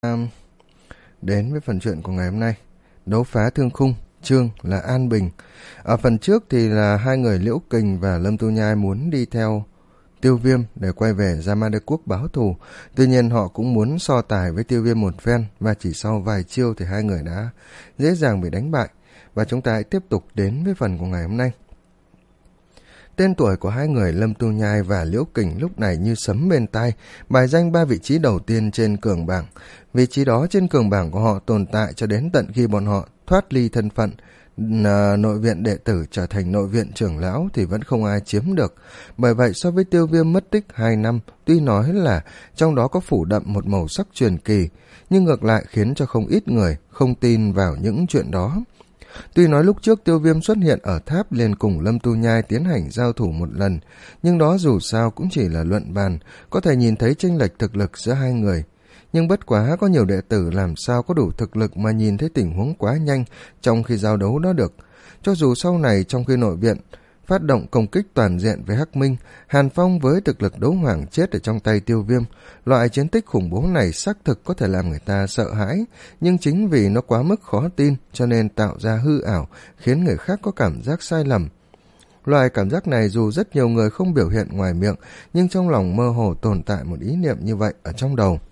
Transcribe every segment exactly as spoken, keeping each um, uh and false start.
Um, đến với phần chuyện của ngày hôm nay. Đấu phá thương khung, chương là An Bình. Ở phần trước thì là hai người Liễu Kình và Lâm Tu Nhai muốn đi theo Tiêu Viêm để quay về Gia Ma Đế Quốc báo thù. Tuy nhiên họ cũng muốn so tài với Tiêu Viêm một phen, và chỉ sau vài chiêu thì hai người đã dễ dàng bị đánh bại. Và chúng ta hãy tiếp tục đến với phần của ngày hôm nay. Tên tuổi của hai người Lâm Tu Nhai và Liễu Kình lúc này như sấm bên tai, bài danh ba vị trí đầu tiên trên cường bảng. Vị trí đó trên cường bảng của họ tồn tại cho đến tận khi bọn họ thoát ly thân phận nội viện đệ tử trở thành nội viện trưởng lão thì vẫn không ai chiếm được. Bởi vậy so với Tiêu Viêm mất tích hai năm, tuy nói là trong đó có phủ đậm một màu sắc truyền kỳ, nhưng ngược lại khiến cho không ít người không tin vào những chuyện đó. Tuy nói lúc trước Tiêu Viêm xuất hiện ở tháp liền cùng Lâm Tu Nhai tiến hành giao thủ một lần, nhưng đó dù sao cũng chỉ là luận bàn, có thể nhìn thấy chênh lệch thực lực giữa hai người. Nhưng bất quá có nhiều đệ tử làm sao có đủ thực lực mà nhìn thấy tình huống quá nhanh trong khi giao đấu đó được. Cho dù sau này trong khi nội viện phát động công kích toàn diện với Hắc Minh, Hàn Phong với thực lực đấu hoàng chết ở trong tay Tiêu Viêm, loại chiến tích khủng bố này xác thực có thể làm người ta sợ hãi, nhưng chính vì nó quá mức khó tin cho nên tạo ra hư ảo, khiến người khác có cảm giác sai lầm. Loại cảm giác này dù rất nhiều người không biểu hiện ngoài miệng, nhưng trong lòng mơ hồ tồn tại một ý niệm như vậy ở trong đầu.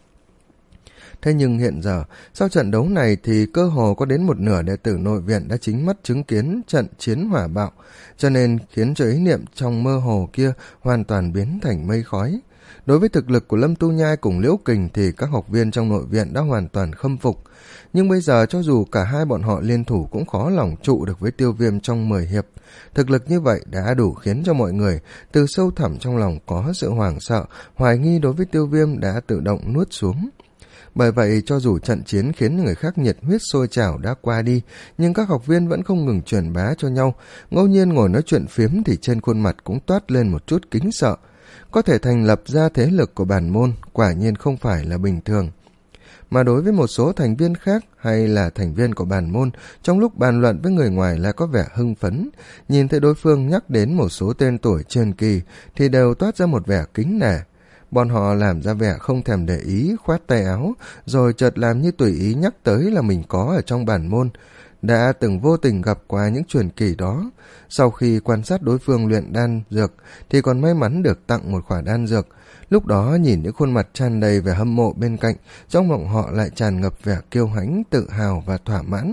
Thế nhưng hiện giờ, sau trận đấu này thì cơ hồ có đến một nửa đệ tử nội viện đã chính mắt chứng kiến trận chiến hỏa bạo, cho nên khiến cho ý niệm trong mơ hồ kia hoàn toàn biến thành mây khói. Đối với thực lực của Lâm Tu Nhai cùng Liễu Kình thì các học viên trong nội viện đã hoàn toàn khâm phục. Nhưng bây giờ cho dù cả hai bọn họ liên thủ cũng khó lòng trụ được với Tiêu Viêm trong mười hiệp. Thực lực như vậy đã đủ khiến cho mọi người từ sâu thẳm trong lòng có sự hoảng sợ, hoài nghi đối với Tiêu Viêm đã tự động nuốt xuống. Bởi vậy cho dù trận chiến khiến người khác nhiệt huyết sôi trào đã qua đi, nhưng các học viên vẫn không ngừng truyền bá cho nhau. Ngẫu nhiên ngồi nói chuyện phiếm thì trên khuôn mặt cũng toát lên một chút kính sợ. Có thể thành lập ra thế lực của bản môn quả nhiên không phải là bình thường. Mà đối với một số thành viên khác hay là thành viên của bản môn, trong lúc bàn luận với người ngoài lại có vẻ hưng phấn. Nhìn thấy đối phương nhắc đến một số tên tuổi truyền kỳ thì đều toát ra một vẻ kính nể. Bọn họ làm ra vẻ không thèm để ý, khoát tay áo, rồi chợt làm như tùy ý nhắc tới là mình có ở trong bản môn, đã từng vô tình gặp qua những truyền kỳ đó. Sau khi quan sát đối phương luyện đan dược thì còn may mắn được tặng một khỏa đan dược. Lúc đó nhìn những khuôn mặt tràn đầy vẻ hâm mộ bên cạnh, trong lòng họ lại tràn ngập vẻ kiêu hãnh, tự hào và thỏa mãn.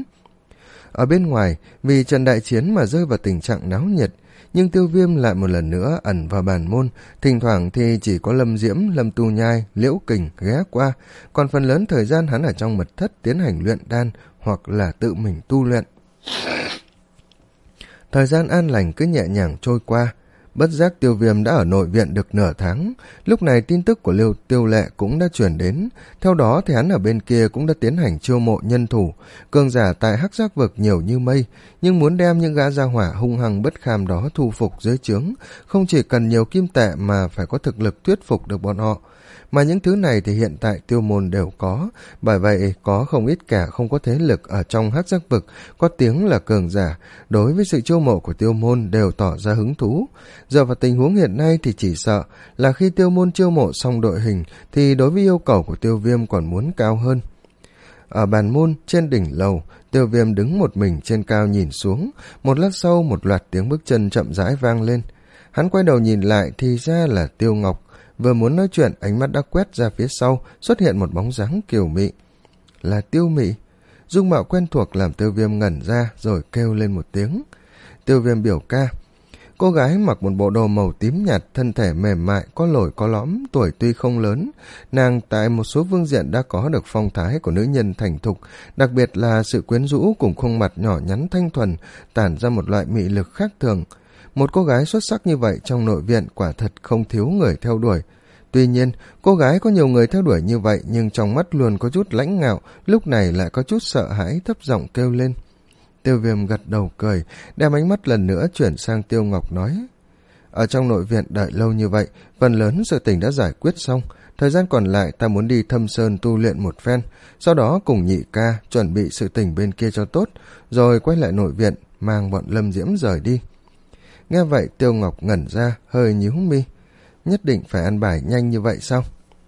Ở bên ngoài, vì trận đại chiến mà rơi vào tình trạng náo nhiệt, nhưng Tiêu Viêm lại một lần nữa ẩn vào bản môn, thỉnh thoảng thì chỉ có Lâm Diễm, Lâm Tu Nhai, Liễu Kình ghé qua, còn phần lớn thời gian hắn ở trong mật thất tiến hành luyện đan hoặc là tự mình tu luyện. Thời gian an lành cứ nhẹ nhàng trôi qua, bất giác Tiêu Viêm đã ở nội viện được nửa tháng. Lúc này tin tức của Liêu Tiêu Lệ cũng đã chuyển đến, theo đó thì hắn ở bên kia cũng đã tiến hành chiêu mộ nhân thủ. Cường giả tại Hắc Giác Vực nhiều như mây, nhưng muốn đem những gã gia hỏa hung hăng bất kham đó thu phục dưới trướng, không chỉ cần nhiều kim tệ mà phải có thực lực thuyết phục được bọn họ. Mà những thứ này thì hiện tại Tiêu môn đều có, bởi vậy có không ít kẻ không có thế lực ở trong Hắc Giác Vực có tiếng là cường giả, đối với sự chiêu mộ của Tiêu môn đều tỏ ra hứng thú. Giờ vào tình huống hiện nay thì chỉ sợ là khi Tiêu môn chiêu mộ xong đội hình thì đối với yêu cầu của Tiêu Viêm còn muốn cao hơn. Ở bàn môn trên đỉnh lầu, Tiêu Viêm đứng một mình trên cao nhìn xuống. Một lát sau một loạt tiếng bước chân chậm rãi vang lên. Hắn quay đầu nhìn lại thì ra là Tiêu Ngọc. Vừa muốn nói chuyện, ánh mắt đã quét ra phía sau, xuất hiện một bóng dáng kiều mị. Là Tiêu Mị. Dung mạo quen thuộc làm Tiêu Viêm ngẩn ra rồi kêu lên một tiếng. Tiêu Viêm biểu ca. Cô gái mặc một bộ đồ màu tím nhạt, thân thể mềm mại, có lồi có lõm, tuổi tuy không lớn. Nàng tại một số phương diện đã có được phong thái của nữ nhân thành thục, đặc biệt là sự quyến rũ cùng khuôn mặt nhỏ nhắn thanh thuần, tản ra một loại mị lực khác thường. Một cô gái xuất sắc như vậy trong nội viện quả thật không thiếu người theo đuổi. Tuy nhiên, cô gái có nhiều người theo đuổi như vậy nhưng trong mắt luôn có chút lãnh ngạo, lúc này lại có chút sợ hãi, thấp giọng kêu lên. Tiêu Viêm gật đầu cười, đem ánh mắt lần nữa chuyển sang Tiêu Ngọc nói. Ở trong nội viện đợi lâu như vậy, phần lớn sự tình đã giải quyết xong. Thời gian còn lại ta muốn đi Thâm Sơn tu luyện một phen, sau đó cùng nhị ca chuẩn bị sự tình bên kia cho tốt, rồi quay lại nội viện, mang bọn Lâm Diễm rời đi. Nghe vậy Tiêu Ngọc ngẩn ra, hơi nhíu mi. Nhất định phải ăn bài nhanh như vậy sao?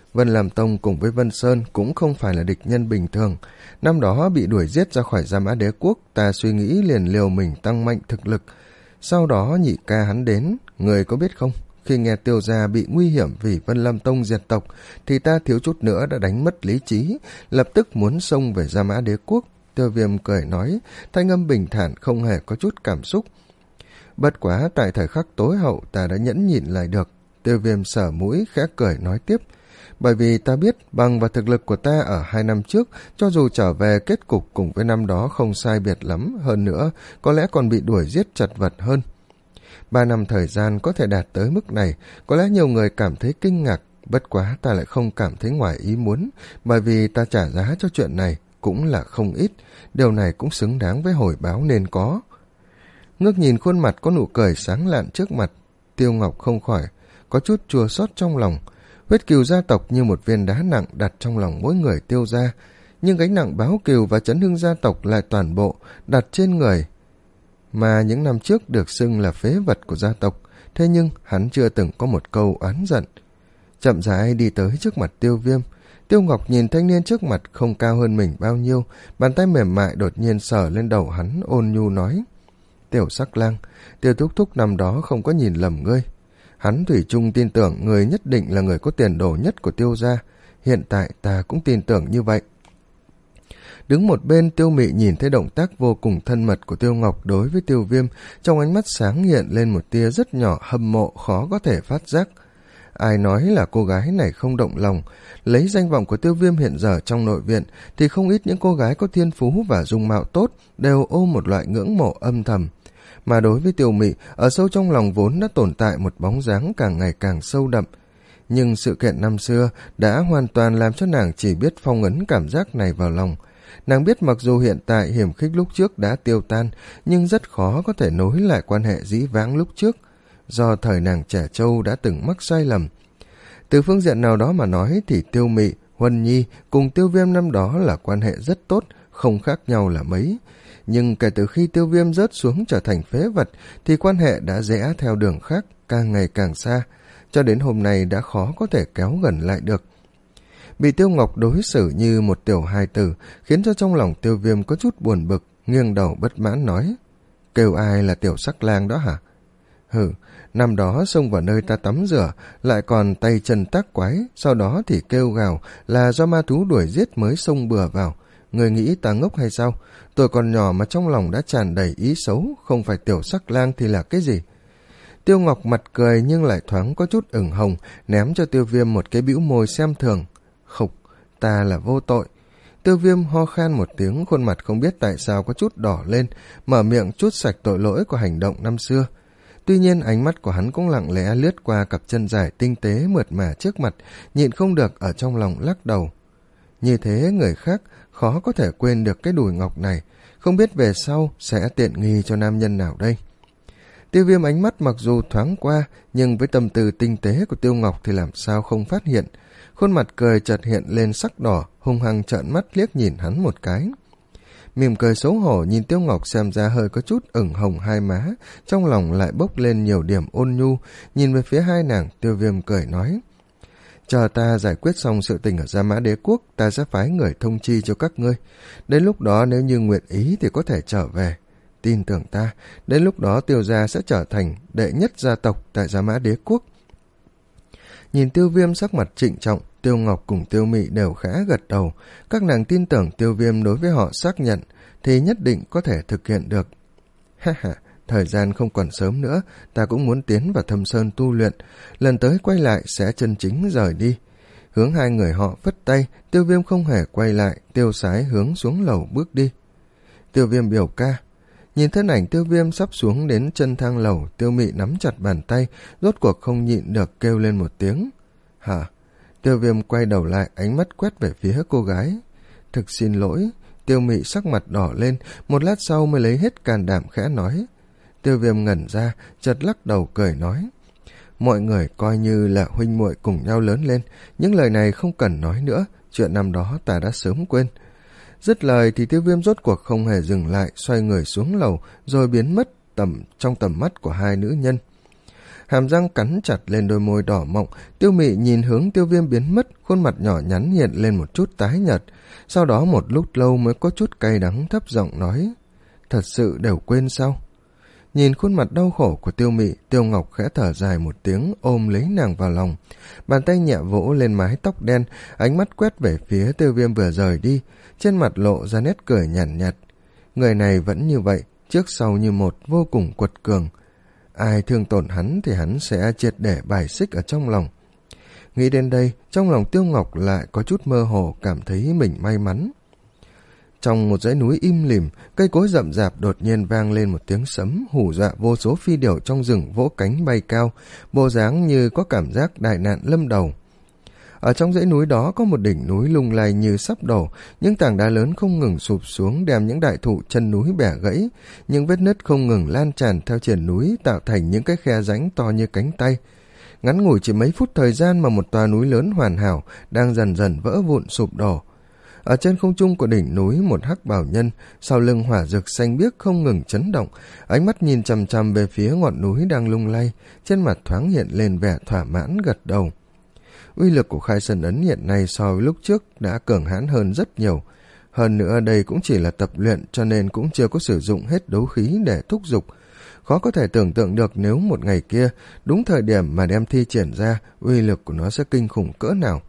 Vân Lam Tông cùng với Vân Sơn cũng không phải là địch nhân bình thường. Năm đó bị đuổi giết ra khỏi Gia Mã Đế Quốc, ta suy nghĩ liền liều mình tăng mạnh thực lực. Sau đó nhị ca hắn đến, người có biết không? Khi nghe Tiêu gia bị nguy hiểm vì Vân Lam Tông diệt tộc, thì ta thiếu chút nữa đã đánh mất lý trí, lập tức muốn xông về Gia Mã Đế Quốc. Tiêu Viêm cười nói, thanh âm bình thản không hề có chút cảm xúc. Bất quá tại thời khắc tối hậu ta đã nhẫn nhịn lại được. Tiêu Viêm sờ mũi khẽ cười nói tiếp, bởi vì ta biết bằng và thực lực của ta ở hai năm trước, cho dù trở về kết cục cùng với năm đó không sai biệt lắm, hơn nữa có lẽ còn bị đuổi giết chật vật hơn. Ba năm thời gian có thể đạt tới mức này, có lẽ nhiều người cảm thấy kinh ngạc, bất quá ta lại không cảm thấy ngoài ý muốn, bởi vì ta trả giá cho chuyện này cũng là không ít, điều này cũng xứng đáng với hồi báo nên có. Ngước nhìn khuôn mặt có nụ cười sáng lạn trước mặt, Tiêu Ngọc không khỏi có chút chua xót trong lòng. Huyết cừu gia tộc như một viên đá nặng đặt trong lòng mỗi người Tiêu gia, nhưng gánh nặng báo cừu và chấn hưng gia tộc lại toàn bộ đặt trên người mà những năm trước được xưng là phế vật của gia tộc. Thế nhưng hắn chưa từng có một câu oán giận. Chậm rãi đi tới trước mặt Tiêu Viêm. Tiêu Ngọc nhìn thanh niên trước mặt không cao hơn mình bao nhiêu, bàn tay mềm mại đột nhiên sờ lên đầu hắn, ôn nhu nói, Tiểu Sắc Lang, Tiêu thúc thúc năm đó không có nhìn lầm ngươi. Hắn thủy chung tin tưởng người nhất định là người có tiền đồ nhất của Tiêu gia. Hiện tại ta cũng tin tưởng như vậy. Đứng một bên, Tiêu Mị nhìn thấy động tác vô cùng thân mật của Tiêu Ngọc đối với Tiêu Viêm, trong ánh mắt sáng hiện lên một tia rất nhỏ hâm mộ khó có thể phát giác. Ai nói là cô gái này không động lòng, lấy danh vọng của Tiêu Viêm hiện giờ trong nội viện thì không ít những cô gái có thiên phú và dung mạo tốt đều ôm một loại ngưỡng mộ âm thầm. Mà đối với Tiêu Mị, ở sâu trong lòng vốn đã tồn tại một bóng dáng càng ngày càng sâu đậm. Nhưng sự kiện năm xưa đã hoàn toàn làm cho nàng chỉ biết phong ấn cảm giác này vào lòng. Nàng biết mặc dù hiện tại hiểm khích lúc trước đã tiêu tan, nhưng rất khó có thể nối lại quan hệ dĩ vãng lúc trước, do thời nàng trẻ trâu đã từng mắc sai lầm. Từ phương diện nào đó mà nói thì Tiêu Mị, Huân Nhi cùng Tiêu Viêm năm đó là quan hệ rất tốt, không khác nhau là mấy. Nhưng kể từ khi Tiêu Viêm rớt xuống trở thành phế vật thì quan hệ đã rẽ theo đường khác, càng ngày càng xa, cho đến hôm nay đã khó có thể kéo gần lại được. Bị Tiêu Ngọc đối xử như một tiểu hài tử khiến cho trong lòng Tiêu Viêm có chút buồn bực, nghiêng đầu bất mãn nói, kêu ai là Tiểu Sắc Lang đó hả? Hừ, năm đó xông vào nơi ta tắm rửa, lại còn tay chân tác quái, sau đó thì kêu gào là do ma thú đuổi giết mới xông bừa vào. Người nghĩ ta ngốc hay sao? Tôi còn nhỏ mà trong lòng đã tràn đầy ý xấu, không phải Tiểu Sắc Lang thì là cái gì? Tiêu Ngọc mặt cười nhưng lại thoáng có chút ửng hồng, ném cho Tiêu Viêm một cái bĩu môi xem thường. Khục, ta là vô tội. Tiêu Viêm ho khan một tiếng, khuôn mặt không biết tại sao có chút đỏ lên, mở miệng trút sạch tội lỗi của hành động năm xưa. Tuy nhiên ánh mắt của hắn cũng lặng lẽ lướt qua cặp chân dài tinh tế mượt mà trước mặt, nhịn không được ở trong lòng lắc đầu. Như thế người khác khó có thể quên được cái đùi ngọc này, không biết về sau sẽ tiện nghi cho nam nhân nào đây. Tiêu Viêm ánh mắt mặc dù thoáng qua, nhưng với tâm tư tinh tế của Tiêu Ngọc thì làm sao không phát hiện. Khuôn mặt cười chợt hiện lên sắc đỏ, hung hăng trợn mắt liếc nhìn hắn một cái. Mỉm cười xấu hổ nhìn Tiêu Ngọc xem ra hơi có chút ửng hồng hai má, trong lòng lại bốc lên nhiều điểm ôn nhu, nhìn về phía hai nàng, Tiêu Viêm cười nói, chờ ta giải quyết xong sự tình ở Gia Mã Đế Quốc, ta sẽ phái người thông chi cho các ngươi. Đến lúc đó nếu như nguyện ý thì có thể trở về. Tin tưởng ta, đến lúc đó Tiêu gia sẽ trở thành đệ nhất gia tộc tại Gia Mã Đế Quốc. Nhìn Tiêu Viêm sắc mặt trịnh trọng, Tiêu Ngọc cùng Tiêu Mị đều khẽ gật đầu. Các nàng tin tưởng Tiêu Viêm đối với họ xác nhận thì nhất định có thể thực hiện được. Ha ha, thời gian không còn sớm nữa, ta cũng muốn tiến vào Thâm Sơn tu luyện, lần tới quay lại sẽ chân chính rời đi. Hướng hai người họ phất tay, Tiêu Viêm không hề quay lại, tiêu sái hướng xuống lầu bước đi. Tiêu Viêm biểu ca. Nhìn thân ảnh Tiêu Viêm sắp xuống đến chân thang lầu, Tiêu Mị nắm chặt bàn tay, rốt cuộc không nhịn được kêu lên một tiếng. Hả? Tiêu Viêm quay đầu lại, ánh mắt quét về phía cô gái. Thực xin lỗi. Tiêu Mị sắc mặt đỏ lên, một lát sau mới lấy hết can đảm khẽ nói. Tiêu Viêm ngẩn ra, chợt lắc đầu cười nói. Mọi người coi như là huynh muội cùng nhau lớn lên, những lời này không cần nói nữa, chuyện năm đó ta đã sớm quên. Dứt lời thì Tiêu Viêm rốt cuộc không hề dừng lại, xoay người xuống lầu rồi biến mất tầm trong tầm mắt của hai nữ nhân. hàm răng cắn chặt lên đôi môi đỏ mọng. Tiêu Mị nhìn hướng Tiêu Viêm biến mất, khuôn mặt nhỏ nhắn hiện lên một chút tái nhợt. Sau đó một lúc lâu mới có chút cay đắng thấp giọng nói: thật sự đều quên sao? Nhìn khuôn mặt đau khổ của Tiêu Mị, Tiêu Ngọc khẽ thở dài một tiếng, ôm lấy nàng vào lòng. Bàn tay nhẹ vỗ lên mái tóc đen, ánh mắt quét về phía Tiêu Viêm vừa rời đi, trên mặt lộ ra nét cười nhàn nhạt, nhạt. Người này vẫn như vậy, trước sau như một, vô cùng quật cường. Ai thương tổn hắn thì hắn sẽ triệt để bài xích ở trong lòng. Nghĩ đến đây, trong lòng Tiêu Ngọc lại có chút mơ hồ, cảm thấy mình may mắn. Trong một dãy núi im lìm, cây cối rậm rạp đột nhiên vang lên một tiếng sấm, hù dọa vô số phi điểu trong rừng vỗ cánh bay cao, bộ dáng như có cảm giác đại nạn lâm đầu. Ở trong dãy núi đó có một đỉnh núi lung lay như sắp đổ, những tảng đá lớn không ngừng sụp xuống đem những đại thụ chân núi bẻ gãy, những vết nứt không ngừng lan tràn theo triền núi tạo thành những cái khe rãnh to như cánh tay. Ngắn ngủi chỉ mấy phút thời gian mà một tòa núi lớn hoàn hảo đang dần dần vỡ vụn sụp đổ. Ở trên không trung của đỉnh núi, một hắc bào nhân sau lưng hỏa rực xanh biếc không ngừng chấn động, ánh mắt nhìn chằm chằm về phía ngọn núi đang lung lay, trên mặt thoáng hiện lên vẻ thỏa mãn gật đầu. Uy lực của Khai Sơn ấn hiện nay so với lúc trước đã cường hãn hơn rất nhiều. Hơn nữa đây cũng chỉ là tập luyện, cho nên cũng chưa có sử dụng hết đấu khí để thúc giục. Khó có thể tưởng tượng được nếu một ngày kia, đúng thời điểm mà đem thi triển ra, uy lực của nó sẽ kinh khủng cỡ nào.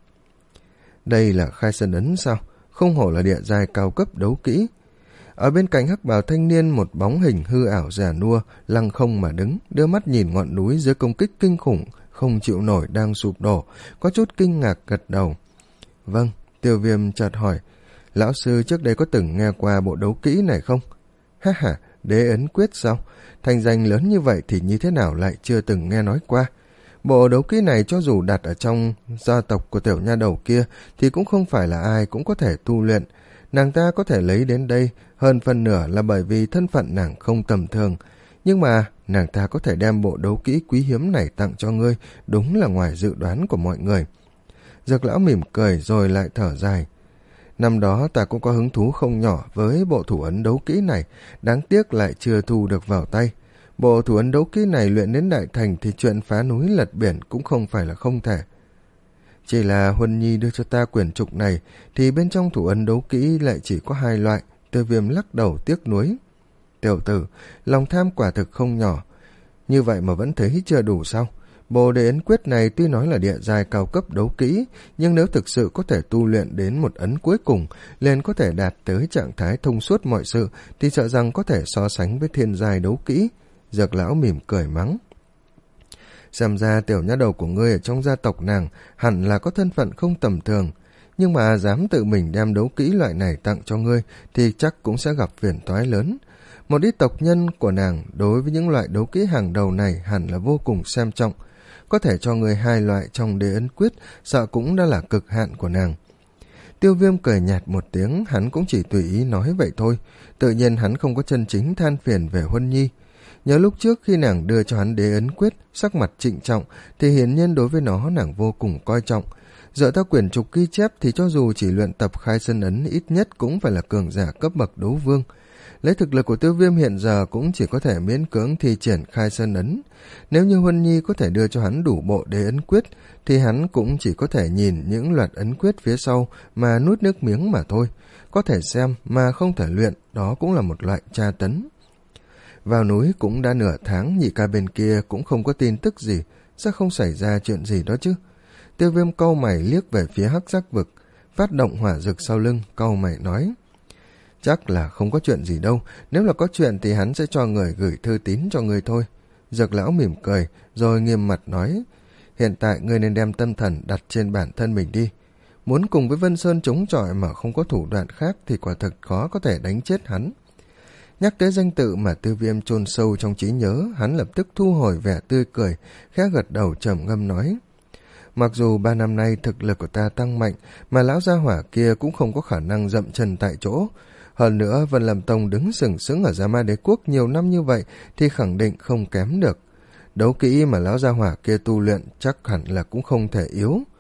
Đây là Khai Sơn ấn sao? Không hổ là địa giai cao cấp đấu kỹ. Ở bên cạnh hắc bào thanh niên, một bóng hình hư ảo già nua lăng không mà đứng, đưa mắt nhìn ngọn núi dưới công kích kinh khủng không chịu nổi đang sụp đổ, có chút kinh ngạc gật đầu. Vâng. Tiêu Viêm chợt hỏi, lão sư trước đây có từng nghe qua bộ đấu kỹ này không? Ha ha, Đế ấn quyết sao? Thành danh lớn như vậy thì như thế nào lại chưa từng nghe nói qua? Bộ đấu kỹ này cho dù đặt ở trong gia tộc của tiểu nha đầu kia thì cũng không phải là ai cũng có thể tu luyện. Nàng ta có thể lấy đến đây hơn phần nửa là bởi vì thân phận nàng không tầm thường. Nhưng mà nàng ta có thể đem bộ đấu kỹ quý hiếm này tặng cho ngươi, đúng là ngoài dự đoán của mọi người. Dược lão mỉm cười rồi lại thở dài. Năm đó ta cũng có hứng thú không nhỏ với bộ thủ ấn đấu kỹ này, đáng tiếc lại chưa thu được vào tay. Bộ thủ ấn đấu kỹ này luyện đến đại thành thì chuyện phá núi lật biển cũng không phải là không thể. Chỉ là Huân Nhi đưa cho ta quyển trục này thì bên trong thủ ấn đấu kỹ lại chỉ có hai loại. Tiêu Viêm lắc đầu tiếc nuối. Tiểu tử, lòng tham quả thực không nhỏ. Như vậy mà vẫn thấy chưa đủ sao? Bộ Đế ấn quyết này tuy nói là địa giai cao cấp đấu kỹ, nhưng nếu thực sự có thể tu luyện đến một ấn cuối cùng, liền có thể đạt tới trạng thái thông suốt mọi sự, thì sợ rằng có thể so sánh với thiên giai đấu kỹ. Dược lão mỉm cười mắng. Xem ra tiểu nha đầu của ngươi ở trong gia tộc nàng hẳn là có thân phận không tầm thường, nhưng mà dám tự mình đem đấu kỹ loại này tặng cho ngươi thì chắc cũng sẽ gặp phiền toái lớn. Một ít tộc nhân của nàng đối với những loại đấu kỹ hàng đầu này hẳn là vô cùng xem trọng. Có thể cho người hai loại trong Đế ấn quyết, sợ cũng đã là cực hạn của nàng. Tiêu Viêm cười nhạt một tiếng, hắn cũng chỉ tùy ý nói vậy thôi. Tự nhiên hắn không có chân chính than phiền về Huân Nhi. Nhớ lúc trước khi nàng đưa cho hắn Đế ấn quyết, sắc mặt trịnh trọng, thì hiển nhiên đối với nó nàng vô cùng coi trọng. Dựa theo quyển trục ghi chép thì cho dù chỉ luyện tập Khai Sơn ấn ít nhất cũng phải là cường giả cấp bậc đấu vương. Lấy thực lực của Tiêu Viêm hiện giờ cũng chỉ có thể miễn cưỡng thi triển Khai Sơn ấn. Nếu như Huân Nhi có thể đưa cho hắn đủ bộ Đế ấn quyết thì hắn cũng chỉ có thể nhìn những loạt ấn quyết phía sau mà nuốt nước miếng mà thôi. Có thể xem mà không thể luyện, đó cũng là một loại tra tấn. Vào núi cũng đã nửa tháng, nhị ca bên kia cũng không có tin tức gì, sao không xảy ra chuyện gì đó chứ? Tiêu Viêm cau mày liếc về phía hắc giác vực, phát động hỏa rực sau lưng, cau mày nói. Chắc là không có chuyện gì đâu, nếu là có chuyện thì hắn sẽ cho người gửi thư tín cho người thôi. Dược lão mỉm cười, rồi nghiêm mặt nói, hiện tại ngươi nên đem tâm thần đặt trên bản thân mình đi. Muốn cùng với Vân Sơn chống chọi mà không có thủ đoạn khác thì quả thực khó có thể đánh chết hắn. Nhắc tới danh tự mà Tiêu Viêm chôn sâu trong trí nhớ, hắn lập tức thu hồi vẻ tươi cười, khẽ gật đầu trầm ngâm nói. Mặc dù ba năm nay thực lực của ta tăng mạnh, mà lão gia hỏa kia cũng không có khả năng dậm chân tại chỗ. Hơn nữa, Vân Lâm Tông đứng sừng sững ở Gia Ma Đế Quốc nhiều năm như vậy thì khẳng định không kém được. Đấu kỹ mà lão gia hỏa kia tu luyện chắc hẳn là cũng không thể yếu.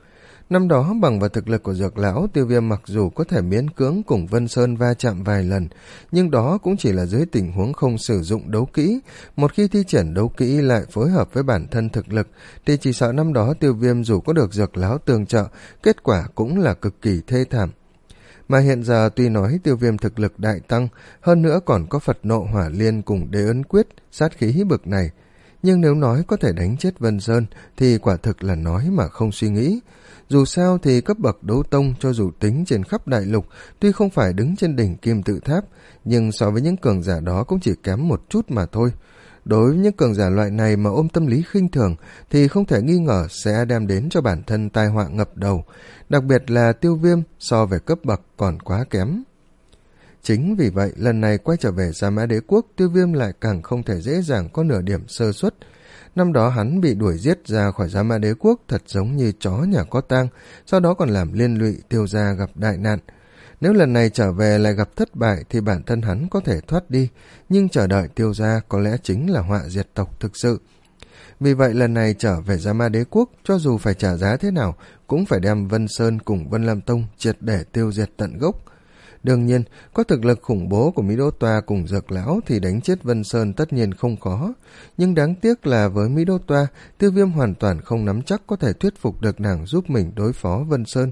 Năm đó bằng vào thực lực của Dược lão, Tiêu Viêm mặc dù có thể miễn cưỡng cùng Vân Sơn va chạm vài lần, nhưng đó cũng chỉ là dưới tình huống không sử dụng đấu kỹ. Một khi thi triển đấu kỹ lại phối hợp với bản thân thực lực, thì chỉ sợ năm đó Tiêu Viêm dù có được Dược lão tương trợ, kết quả cũng là cực kỳ thê thảm. Mà hiện giờ tuy nói Tiêu Viêm thực lực đại tăng, hơn nữa còn có Phật Nộ Hỏa Liên cùng Đế Ấn Quyết, sát khí bực này, nhưng nếu nói có thể đánh chết Vân Sơn thì quả thực là nói mà không suy nghĩ. Dù sao thì cấp bậc đấu tông cho dù tính trên khắp đại lục, tuy không phải đứng trên đỉnh kim tự tháp, nhưng so với những cường giả đó cũng chỉ kém một chút mà thôi. Đối với những cường giả loại này mà ôm tâm lý khinh thường thì không thể nghi ngờ sẽ đem đến cho bản thân tai họa ngập đầu, đặc biệt là Tiêu Viêm so về cấp bậc còn quá kém. Chính vì vậy, lần này quay trở về Gia Mã Đế Quốc, Tiêu Viêm lại càng không thể dễ dàng có nửa điểm sơ suất. Năm đó hắn bị đuổi giết ra khỏi Gia Mã Đế Quốc thật giống như chó nhà có tang, sau đó còn làm liên lụy Tiêu gia gặp đại nạn. Nếu lần này trở về lại gặp thất bại thì bản thân hắn có thể thoát đi, nhưng chờ đợi Tiêu gia có lẽ chính là họa diệt tộc thực sự. Vì vậy lần này trở về Gia Mã Đế Quốc, cho dù phải trả giá thế nào, cũng phải đem Vân Sơn cùng Vân Lam Tông triệt để tiêu diệt tận gốc. Đương nhiên, có thực lực khủng bố của Mỹ Đô Toa cùng Dược lão thì đánh chết Vân Sơn tất nhiên không khó. Nhưng đáng tiếc là với Mỹ Đô Toa, Tiêu Viêm hoàn toàn không nắm chắc có thể thuyết phục được nàng giúp mình đối phó Vân Sơn.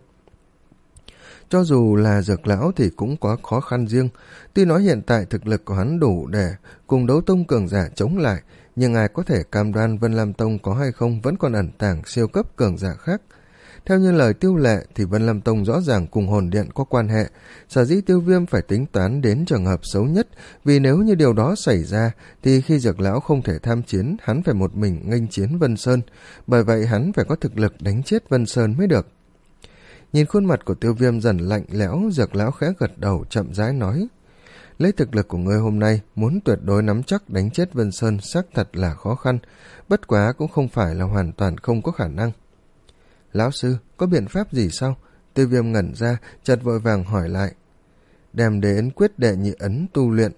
Cho dù là Dược lão thì cũng có khó khăn riêng. Tuy nói hiện tại thực lực của hắn đủ để cùng đấu tông cường giả chống lại, nhưng ai có thể cam đoan Vân Lam Tông có hay không vẫn còn ẩn tàng siêu cấp cường giả khác. Theo như lời Tiêu Lệ thì Vân Lam Tông rõ ràng cùng hồn điện có quan hệ, sở dĩ Tiêu Viêm phải tính toán đến trường hợp xấu nhất, vì nếu như điều đó xảy ra thì khi Dược lão không thể tham chiến, hắn phải một mình nghênh chiến Vân Sơn, bởi vậy hắn phải có thực lực đánh chết Vân Sơn mới được. Nhìn khuôn mặt của Tiêu Viêm dần lạnh lẽo, Dược lão khẽ gật đầu chậm rãi nói: lấy thực lực của ngươi hôm nay, muốn tuyệt đối nắm chắc đánh chết Vân Sơn xác thật là khó khăn, bất quá cũng không phải là hoàn toàn không có khả năng. Lão sư, có biện pháp gì sao? Tiêu Viêm ngẩn ra, chợt vội vàng hỏi lại. Đem Đế Ấn Quyết đệ nhị ấn tu luyện,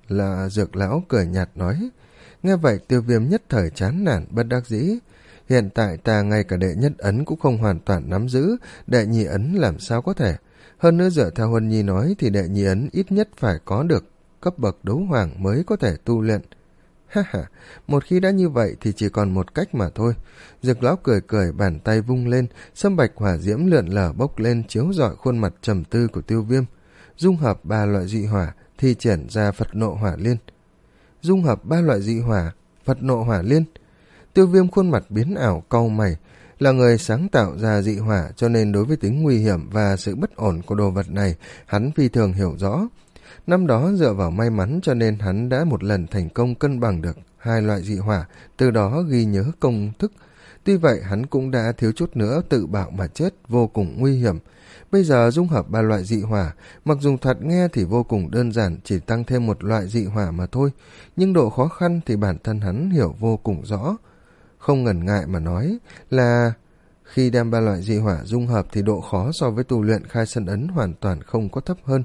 là Dược lão cười nhạt nói. Nghe vậy Tiêu Viêm nhất thời chán nản bất đắc dĩ. Hiện tại ta ngay cả đệ nhất ấn cũng không hoàn toàn nắm giữ, đệ nhị ấn làm sao có thể. Hơn nữa dựa theo Huân Nhi nói thì đệ nhị ấn ít nhất phải có được cấp bậc đấu hoàng mới có thể tu luyện. Ha ha, một khi đã như vậy thì chỉ còn một cách mà thôi. Dược lão cười cười, bàn tay vung lên, sâm bạch hỏa diễm lượn lờ bốc lên chiếu rọi khuôn mặt trầm tư của Tiêu Viêm. Dung hợp ba loại dị hỏa, thi triển ra Phật Nộ Hỏa Liên. Dung hợp ba loại dị hỏa, Phật Nộ Hỏa Liên. Tiêu Viêm khuôn mặt biến ảo cau mày. Là người sáng tạo ra dị hỏa, cho nên đối với tính nguy hiểm và sự bất ổn của đồ vật này, hắn phi thường hiểu rõ. Năm đó dựa vào may mắn cho nên hắn đã một lần thành công cân bằng được hai loại dị hỏa, từ đó ghi nhớ công thức. Tuy vậy hắn cũng đã thiếu chút nữa tự bạo mà chết, vô cùng nguy hiểm. Bây giờ dung hợp ba loại dị hỏa, mặc dù thoạt nghe thì vô cùng đơn giản, chỉ tăng thêm một loại dị hỏa mà thôi, nhưng độ khó khăn thì bản thân hắn hiểu vô cùng rõ. Không ngần ngại mà nói là khi đem ba loại dị hỏa dung hợp thì độ khó so với tu luyện khai sơn ấn hoàn toàn không có thấp hơn.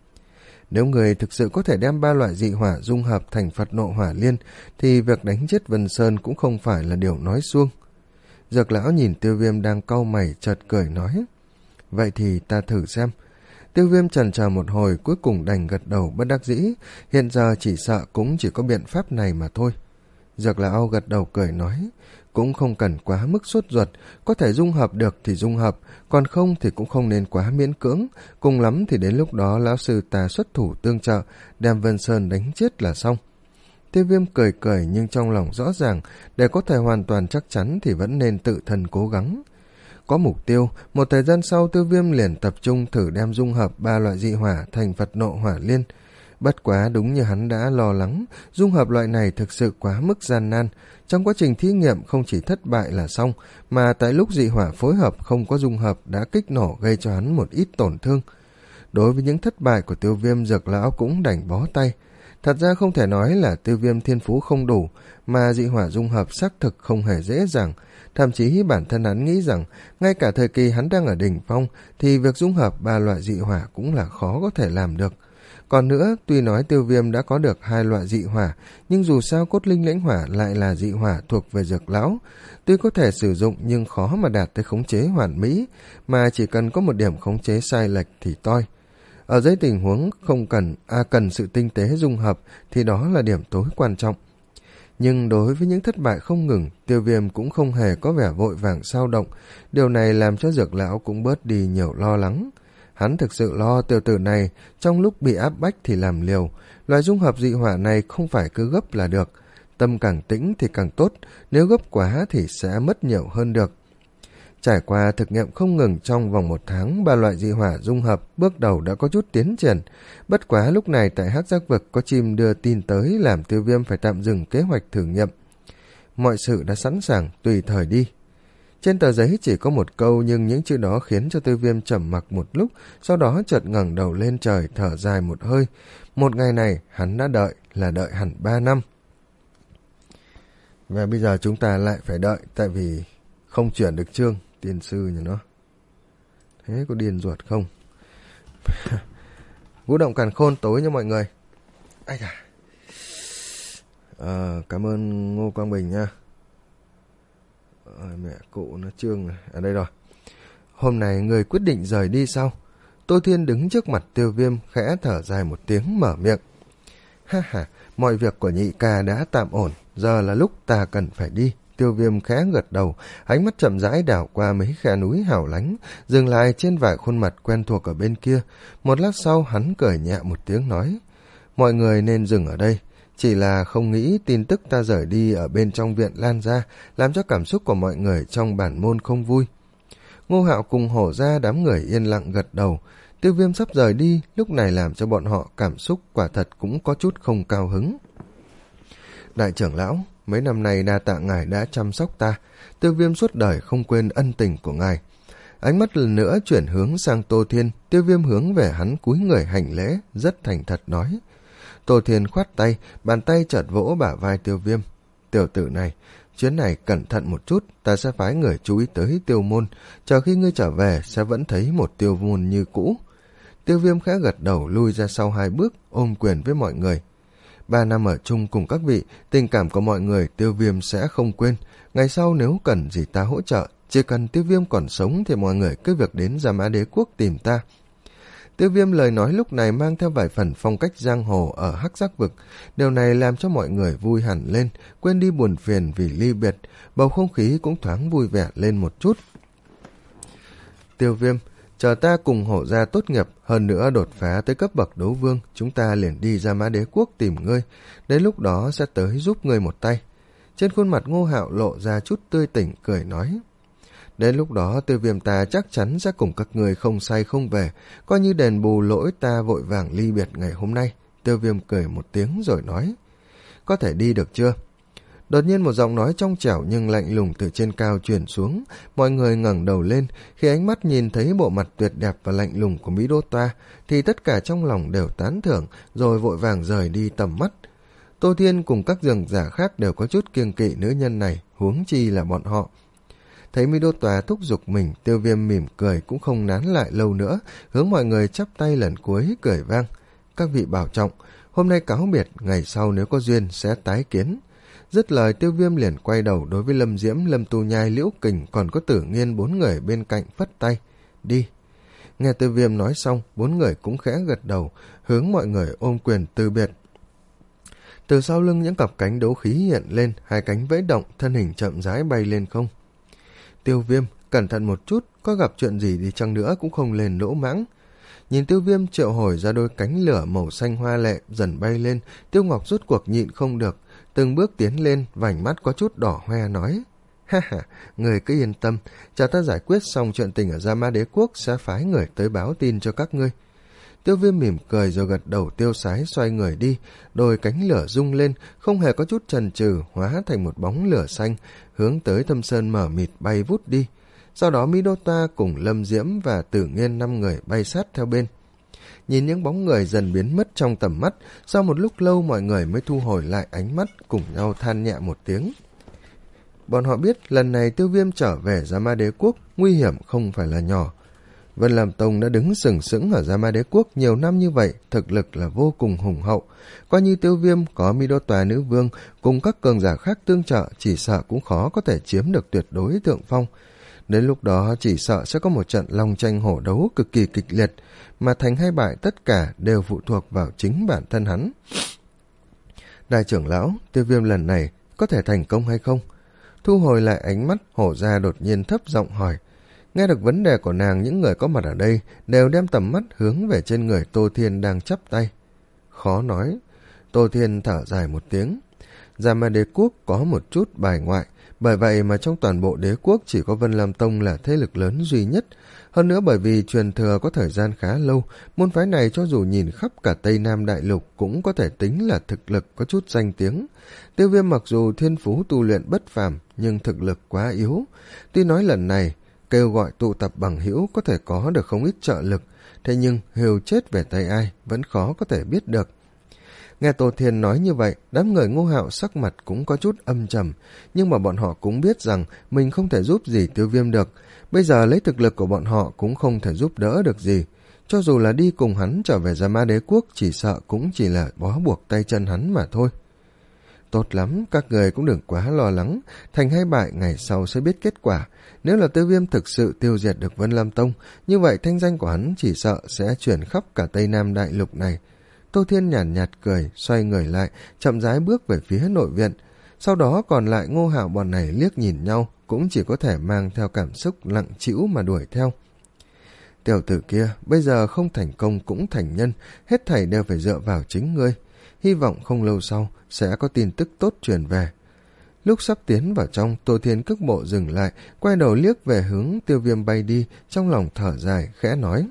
Nếu người thực sự có thể đem ba loại dị hỏa dung hợp thành Phật Nộ Hỏa Liên thì việc đánh chết Vân Sơn cũng không phải là điều nói suông. Dược lão nhìn Tiêu Viêm đang cau mày chợt cười nói. Vậy thì ta thử xem. Tiêu Viêm chần chờ một hồi, cuối cùng đành gật đầu bất đắc dĩ. Hiện giờ chỉ sợ cũng chỉ có biện pháp này mà thôi. Dược lão gật đầu cười nói. Cũng không cần quá mức sốt ruột, có thể dung hợp được thì dung hợp, còn không thì cũng không nên quá miễn cưỡng, cùng lắm thì đến lúc đó lão sư ta xuất thủ tương trợ, đem Vân Sơn đánh chết là xong. Tiêu Viêm cười cười nhưng trong lòng rõ ràng, để có thể hoàn toàn chắc chắn thì vẫn nên tự thân cố gắng. Có mục tiêu, một thời gian sau Tiêu Viêm liền tập trung thử đem dung hợp ba loại dị hỏa thành Phật Nộ Hỏa Liên. Bất quá đúng như hắn đã lo lắng, dung hợp loại này thực sự quá mức gian nan. Trong quá trình thí nghiệm không chỉ thất bại là xong, mà tại lúc dị hỏa phối hợp không có dung hợp đã kích nổ gây cho hắn một ít tổn thương. Đối với những thất bại của Tiêu Viêm, Dược lão cũng đành bó tay. Thật ra không thể nói là Tiêu Viêm thiên phú không đủ, mà dị hỏa dung hợp xác thực không hề dễ dàng. Thậm chí bản thân hắn nghĩ rằng, ngay cả thời kỳ hắn đang ở đỉnh phong, thì việc dung hợp ba loại dị hỏa cũng là khó có thể làm được. Còn nữa, tuy nói Tiêu Viêm đã có được hai loại dị hỏa, nhưng dù sao cốt linh lãnh hỏa lại là dị hỏa thuộc về Dược lão. Tuy có thể sử dụng nhưng khó mà đạt tới khống chế hoàn mỹ, mà chỉ cần có một điểm khống chế sai lệch thì toi. Ở dưới tình huống không cần à, cần sự tinh tế dung hợp thì đó là điểm tối quan trọng. Nhưng đối với những thất bại không ngừng, Tiêu Viêm cũng không hề có vẻ vội vàng sao động. Điều này làm cho Dược lão cũng bớt đi nhiều lo lắng. Hắn thực sự lo tiểu tử này trong lúc bị áp bách thì làm liều. Loại dung hợp dị hỏa này không phải cứ gấp là được. Tâm càng tĩnh thì càng tốt, nếu gấp quá thì sẽ mất nhiều hơn được. Trải qua thực nghiệm không ngừng trong vòng một tháng, ba loại dị hỏa dung hợp bước đầu đã có chút tiến triển. Bất quá lúc này tại Hắc Giác Vực có chim đưa tin tới làm Tiêu Viêm phải tạm dừng kế hoạch thử nghiệm. Mọi sự đã sẵn sàng, tùy thời đi. Trên tờ giấy chỉ có một câu nhưng những chữ đó khiến cho Tiêu Viêm trầm mặc một lúc, sau đó chợt ngẩng đầu lên trời thở dài một hơi. Một ngày này hắn đã đợi là đợi hẳn ba năm. Và bây giờ chúng ta lại phải đợi tại vì không chuyển được chương. Tiên sư nhà nó. Thế có điên ruột không? Vũ động càn khôn tối nha mọi người. Ây da. À, cảm ơn Ngô Quang Bình nha. À, mẹ cụ nó chương này. À đây rồi. Hôm nay người quyết định rời đi sao? Tô Thiên đứng trước mặt Tiêu Viêm khẽ thở dài một tiếng mở miệng. Ha ha, mọi việc của nhị ca đã tạm ổn. Giờ là lúc ta cần phải đi. Tiêu Viêm khẽ gật đầu, ánh mắt chậm rãi đảo qua mấy khe núi hào lánh, dừng lại trên vài khuôn mặt quen thuộc ở bên kia. Một lát sau hắn cười nhẹ một tiếng nói, mọi người nên dừng ở đây, chỉ là không nghĩ tin tức ta rời đi ở bên trong viện lan ra, làm cho cảm xúc của mọi người trong bản môn không vui. Ngô Hạo cùng Hổ Ra đám người yên lặng gật đầu. Tiêu Viêm sắp rời đi, lúc này làm cho bọn họ cảm xúc quả thật cũng có chút không cao hứng. Đại trưởng lão, mấy năm nay đa tạ ngài đã chăm sóc ta, Tiêu Viêm suốt đời không quên ân tình của ngài. Ánh mắt lần nữa chuyển hướng sang Tô Thiên, Tiêu Viêm hướng về hắn cúi người hành lễ, rất thành thật nói. Tô Thiên khoát tay, bàn tay chợt vỗ bả vai Tiêu Viêm. Tiểu tử này, chuyến này cẩn thận một chút, ta sẽ phái người chú ý tới Tiêu môn, chờ khi ngươi trở về sẽ vẫn thấy một Tiêu môn như cũ. Tiêu Viêm khẽ gật đầu lui ra sau hai bước, ôm quyền với mọi người. Ba năm ở chung cùng các vị, tình cảm của mọi người Tiêu Viêm sẽ không quên. Ngày sau nếu cần gì ta hỗ trợ, chỉ cần Tiêu Viêm còn sống thì mọi người cứ việc đến Gia Mã Đế Quốc tìm ta. Tiêu Viêm lời nói lúc này mang theo vài phần phong cách giang hồ ở Hắc Giác Vực. Điều này làm cho mọi người vui hẳn lên, quên đi buồn phiền vì ly biệt. Bầu không khí cũng thoáng vui vẻ lên một chút. Tiêu Viêm, chờ ta cùng Hổ Gia tốt nghiệp, hơn nữa đột phá tới cấp bậc đấu vương, chúng ta liền đi Gia Mã Đế Quốc tìm ngươi. Đến lúc đó sẽ tới giúp ngươi một tay. Trên khuôn mặt Ngô Hạo lộ ra chút tươi tỉnh, cười nói. Đến lúc đó Tiêu Viêm ta chắc chắn sẽ cùng các người không say không về, coi như đền bù lỗi ta vội vàng ly biệt ngày hôm nay. Tiêu Viêm cười một tiếng rồi nói. Có thể đi được chưa? Đột nhiên một giọng nói trong trẻo nhưng lạnh lùng từ trên cao truyền xuống. Mọi người ngẩng đầu lên, khi ánh mắt nhìn thấy bộ mặt tuyệt đẹp và lạnh lùng của Mỹ Đô Toa, thì tất cả trong lòng đều tán thưởng, rồi vội vàng rời đi tầm mắt. Tô Thiên cùng các dường giả khác đều có chút kiêng kỵ nữ nhân này, huống chi là bọn họ. Thấy Mỹ Đô Toa thúc giục mình, Tiêu Viêm mỉm cười cũng không nán lại lâu nữa, hướng mọi người chắp tay lần cuối cười vang. Các vị bảo trọng, hôm nay cáo biệt, ngày sau nếu có duyên sẽ tái kiến. Dứt lời Tiêu Viêm liền quay đầu đối với Lâm Diễm, Lâm Tu Nhai, Liễu Kình còn có Tử Nghiên bốn người bên cạnh phất tay. Đi. Nghe Tiêu Viêm nói xong, bốn người cũng khẽ gật đầu, hướng mọi người ôm quyền từ biệt. Từ sau lưng những cặp cánh đấu khí hiện lên, hai cánh vẫy động, thân hình chậm rãi bay lên không. Tiêu Viêm, cẩn thận một chút, có gặp chuyện gì đi chăng nữa cũng không lên lỗ mãng. Nhìn Tiêu Viêm triệu hồi ra đôi cánh lửa màu xanh hoa lệ dần bay lên, Tiêu Ngọc rút cuộc nhịn không được, từng bước tiến lên, vành mắt có chút đỏ hoe nói. Ha ha, người cứ yên tâm, chờ ta giải quyết xong chuyện tình ở Gia Mã Đế Quốc sẽ phái người tới báo tin cho các ngươi. Tiêu Viêm mỉm cười rồi gật đầu tiêu sái xoay người đi, đôi cánh lửa rung lên, không hề có chút chần chừ, hóa thành một bóng lửa xanh, hướng tới Thâm Sơn mở mịt bay vút đi. Sau đó Mỹ Đô Ta cùng Lâm Diễm và Tử Nghiên năm người bay sát theo bên. Nhìn những bóng người dần biến mất trong tầm mắt, sau một lúc lâu mọi người mới thu hồi lại ánh mắt, cùng nhau than nhẹ một tiếng. Bọn họ biết lần này Tiêu Viêm trở về Gia Mã Đế Quốc nguy hiểm không phải là nhỏ. Vân Lam Tông đã đứng sừng sững ở Gia Ma Đế Quốc nhiều năm như vậy, thực lực là vô cùng hùng hậu. Coi như Tiêu Viêm có Mi Đô Tòa Nữ Vương cùng các cường giả khác tương trợ, chỉ sợ cũng khó có thể chiếm được tuyệt đối thượng phong. Đến lúc đó chỉ sợ sẽ có một trận long tranh hổ đấu cực kỳ kịch liệt, mà thành hay bại tất cả đều phụ thuộc vào chính bản thân hắn. Đại trưởng lão, Tiêu Viêm lần này có thể thành công hay không? Thu hồi lại ánh mắt, Hổ Gia đột nhiên thấp giọng hỏi. Nghe được vấn đề của nàng, những người có mặt ở đây đều đem tầm mắt hướng về trên người Tô Thiên đang chắp tay. Khó nói. Tô Thiên thở dài một tiếng. Gia Ma Đế Quốc có một chút bài ngoại, bởi vậy mà trong toàn bộ đế quốc chỉ có Vân Lam Tông là thế lực lớn duy nhất. Hơn nữa bởi vì truyền thừa có thời gian khá lâu, môn phái này cho dù nhìn khắp cả Tây Nam Đại Lục cũng có thể tính là thực lực có chút danh tiếng. Tiêu Viêm mặc dù thiên phú tu luyện bất phàm nhưng thực lực quá yếu. Tuy nói lần này kêu gọi tụ tập bằng hữu có thể có được không ít trợ lực, thế nhưng hiều chết về tay ai vẫn khó có thể biết được. Nghe Tô Thiên nói như vậy, đám người Ngô Hạo sắc mặt cũng có chút âm trầm, nhưng mà bọn họ cũng biết rằng mình không thể giúp gì Tiêu Viêm được. Bây giờ lấy thực lực của bọn họ cũng không thể giúp đỡ được gì. Cho dù là đi cùng hắn trở về Gia Ma Đế Quốc, chỉ sợ cũng chỉ là bó buộc tay chân hắn mà thôi. Tốt lắm, các người cũng đừng quá lo lắng, thành hay bại ngày sau sẽ biết kết quả. Nếu là Tiêu Viêm thực sự tiêu diệt được Vân Lam Tông, như vậy thanh danh của hắn chỉ sợ sẽ chuyển khắp cả Tây Nam Đại Lục này. Tô Thiên nhàn nhạt, nhạt cười, xoay người lại, chậm rãi bước về phía nội viện. Sau đó còn lại Ngô Hạo bọn này liếc nhìn nhau, cũng chỉ có thể mang theo cảm xúc lặng trĩu mà đuổi theo. Tiểu tử kia, bây giờ không thành công cũng thành nhân, hết thảy đều phải dựa vào chính ngươi. Hy vọng không lâu sau sẽ có tin tức tốt truyền về. Lúc sắp tiến vào trong, Tô Thiên cước bộ dừng lại, quay đầu liếc về hướng Tiêu Viêm bay đi, trong lòng thở dài, khẽ nói.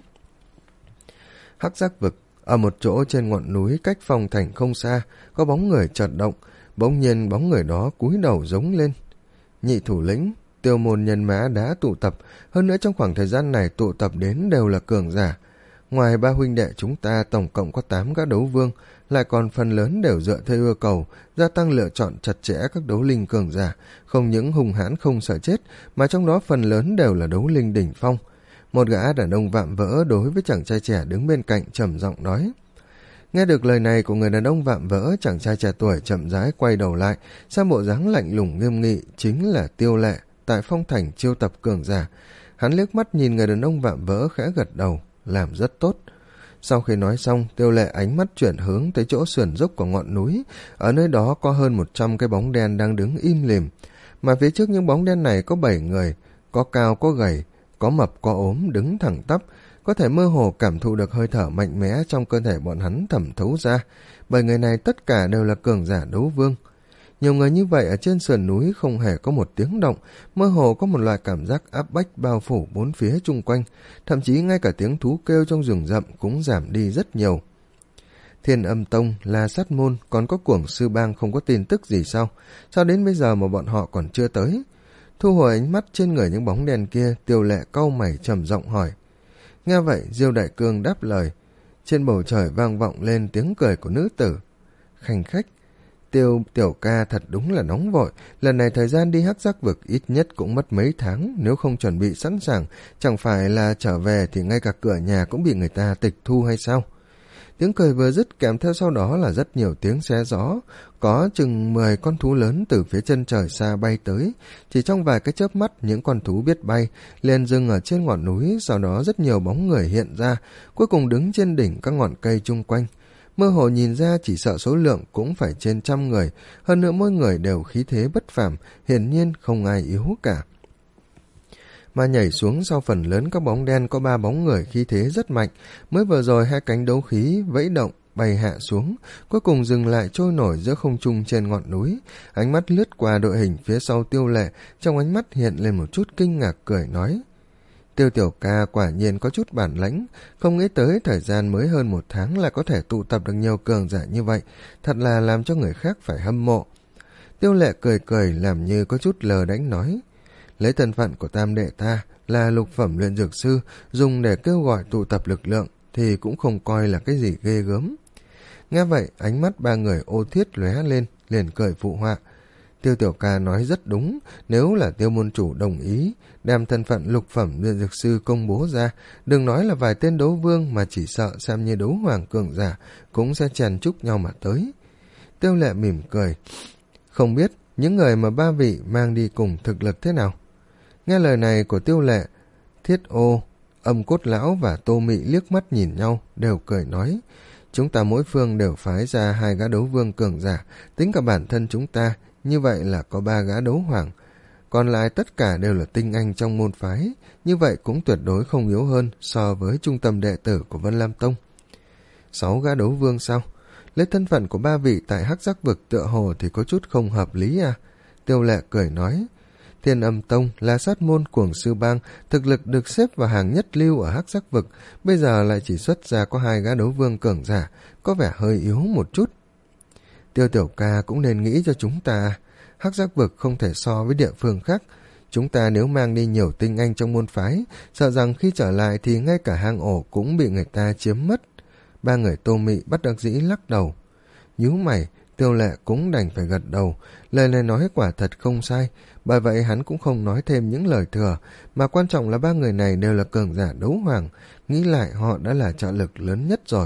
Hắc Giác Vực, ở một chỗ trên ngọn núi cách Phong Thành không xa, có bóng người chợt động, bỗng nhiên bóng người đó cúi đầu giống lên. Nhị thủ lĩnh, Tiêu môn nhân mã đã tụ tập, hơn nữa trong khoảng thời gian này tụ tập đến đều là cường giả. Ngoài ba huynh đệ chúng ta tổng cộng có tám gã đấu vương, lại còn phần lớn đều dựa theo yêu cầu, gia tăng lựa chọn chặt chẽ các đấu linh cường giả, không những hùng hãn không sợ chết, mà trong đó phần lớn đều là đấu linh đỉnh phong. Một gã đàn ông vạm vỡ đối với chàng trai trẻ đứng bên cạnh trầm giọng nói. Nghe được lời này của người đàn ông vạm vỡ, chàng trai trẻ tuổi chậm rãi quay đầu lại, sang bộ dáng lạnh lùng nghiêm nghị, chính là Tiêu Lệ, tại Phong Thành chiêu tập cường giả. Hắn liếc mắt nhìn người đàn ông vạm vỡ khẽ gật đầu, làm rất tốt. Sau khi nói xong, Tiêu Lệ ánh mắt chuyển hướng tới chỗ sườn dốc của ngọn núi. Ở nơi đó có hơn một trăm cái bóng đen đang đứng im lìm, mà phía trước những bóng đen này có bảy người, có cao có gầy, có mập có ốm, đứng thẳng tắp, có thể mơ hồ cảm thụ được hơi thở mạnh mẽ trong cơ thể bọn hắn thẩm thấu ra. Bảy người này tất cả đều là cường giả đấu vương. Nhiều người như vậy ở trên sườn núi không hề có một tiếng động, mơ hồ có một loại cảm giác áp bách bao phủ bốn phía chung quanh, thậm chí ngay cả tiếng thú kêu trong rừng rậm cũng giảm đi rất nhiều. Thiên Âm Tông, La Sát Môn, còn có Cuồng Sư Bang không có tin tức gì sao? Sao đến bây giờ mà bọn họ còn chưa tới? Thu hồi ánh mắt trên người những bóng đèn kia, Tiêu Lệ cau mày trầm giọng hỏi. Nghe vậy, Diêu Đại Cương đáp lời. Trên bầu trời vang vọng lên tiếng cười của nữ tử. Khanh khách, Tiêu tiểu ca thật đúng là nóng vội, lần này thời gian đi Hắc Giác Vực ít nhất cũng mất mấy tháng, nếu không chuẩn bị sẵn sàng, chẳng phải là trở về thì ngay cả cửa nhà cũng bị người ta tịch thu hay sao? Tiếng cười vừa dứt kèm theo sau đó là rất nhiều tiếng xé gió, có chừng mười con thú lớn từ phía chân trời xa bay tới, chỉ trong vài cái chớp mắt những con thú biết bay, liền dừng ở trên ngọn núi, sau đó rất nhiều bóng người hiện ra, cuối cùng đứng trên đỉnh các ngọn cây chung quanh. Mơ hồ nhìn ra chỉ sợ số lượng cũng phải trên trăm người, hơn nữa mỗi người đều khí thế bất phàm, hiển nhiên không ai yếu cả. Mà nhảy xuống sau phần lớn các bóng đen có ba bóng người khí thế rất mạnh, mới vừa rồi hai cánh đấu khí vẫy động, bay hạ xuống, cuối cùng dừng lại trôi nổi giữa không trung trên ngọn núi. Ánh mắt lướt qua đội hình phía sau Tiêu Lệ, trong ánh mắt hiện lên một chút kinh ngạc cười nói. Tiêu tiểu ca quả nhiên có chút bản lãnh, không nghĩ tới thời gian mới hơn một tháng là có thể tụ tập được nhiều cường giả như vậy, thật là làm cho người khác phải hâm mộ. Tiêu Lệ cười cười làm như có chút lờ đánh nói, lấy thân phận của tam đệ ta là lục phẩm luyện dược sư, dùng để kêu gọi tụ tập lực lượng thì cũng không coi là cái gì ghê gớm. Nghe vậy, ánh mắt ba người ô thiết lóe lên, liền cười phụ họa. Tiêu Tiểu Ca nói rất đúng, nếu là Tiêu môn chủ đồng ý đem thân phận lục phẩm luyện dược sư công bố ra, đừng nói là vài tên đấu vương mà chỉ sợ xem như đấu hoàng cường giả cũng sẽ chèn chúc nhau mà tới. Tiêu Lệ mỉm cười, không biết những người mà ba vị mang đi cùng thực lực thế nào. Nghe lời này của Tiêu Lệ, Thiết Ô, Âm Cốt Lão và Tô Mị liếc mắt nhìn nhau, đều cười nói, chúng ta mỗi phương đều phái ra hai gã đấu vương cường giả, tính cả bản thân chúng ta, như vậy là có ba gã đấu hoàng, còn lại tất cả đều là tinh anh trong môn phái, như vậy cũng tuyệt đối không yếu hơn so với trung tâm đệ tử của Vân Lam Tông. Sáu gã đấu vương sao? Lấy thân phận của ba vị tại Hắc Giác Vực tựa hồ thì có chút không hợp lý à? Tiêu Lệ cười nói, Thiên Âm Tông là sát môn cuồng sư bang, thực lực được xếp vào hàng nhất lưu ở Hắc Giác Vực, bây giờ lại chỉ xuất ra có hai gã đấu vương cường giả, có vẻ hơi yếu một chút. Tiêu Tiểu Ca cũng nên nghĩ cho chúng ta, Hắc Giác Vực không thể so với địa phương khác, chúng ta nếu mang đi nhiều tinh anh trong môn phái, sợ rằng khi trở lại thì ngay cả hang ổ cũng bị người ta chiếm mất. Ba người Tô Mị bất đắc dĩ lắc đầu. Nhíu mày, Tiêu Lệ cũng đành phải gật đầu, lời này nói quả thật không sai, bởi vậy hắn cũng không nói thêm những lời thừa, mà quan trọng là ba người này đều là cường giả đấu hoàng, nghĩ lại họ đã là trợ lực lớn nhất rồi.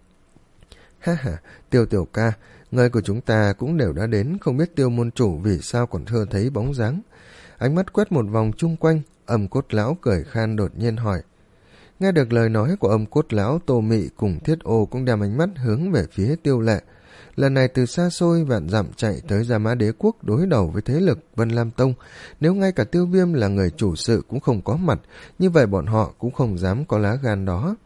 Ha ha, Tiêu Tiểu Ca, người của chúng ta cũng đều đã đến, không biết Tiêu môn chủ vì sao còn chưa thấy bóng dáng. Ánh mắt quét một vòng chung quanh, Âm Cốt Lão cười khan đột nhiên hỏi. Nghe được lời nói của Âm Cốt Lão, Tô Mị cùng Thiết Ô cũng đem ánh mắt hướng về phía Tiêu Lệ. Lần này từ xa xôi vạn dặm chạy tới Gia Mã Đế Quốc đối đầu với thế lực Vân Lam Tông, nếu ngay cả Tiêu Viêm là người chủ sự cũng không có mặt, như vậy bọn họ cũng không dám có lá gan đó.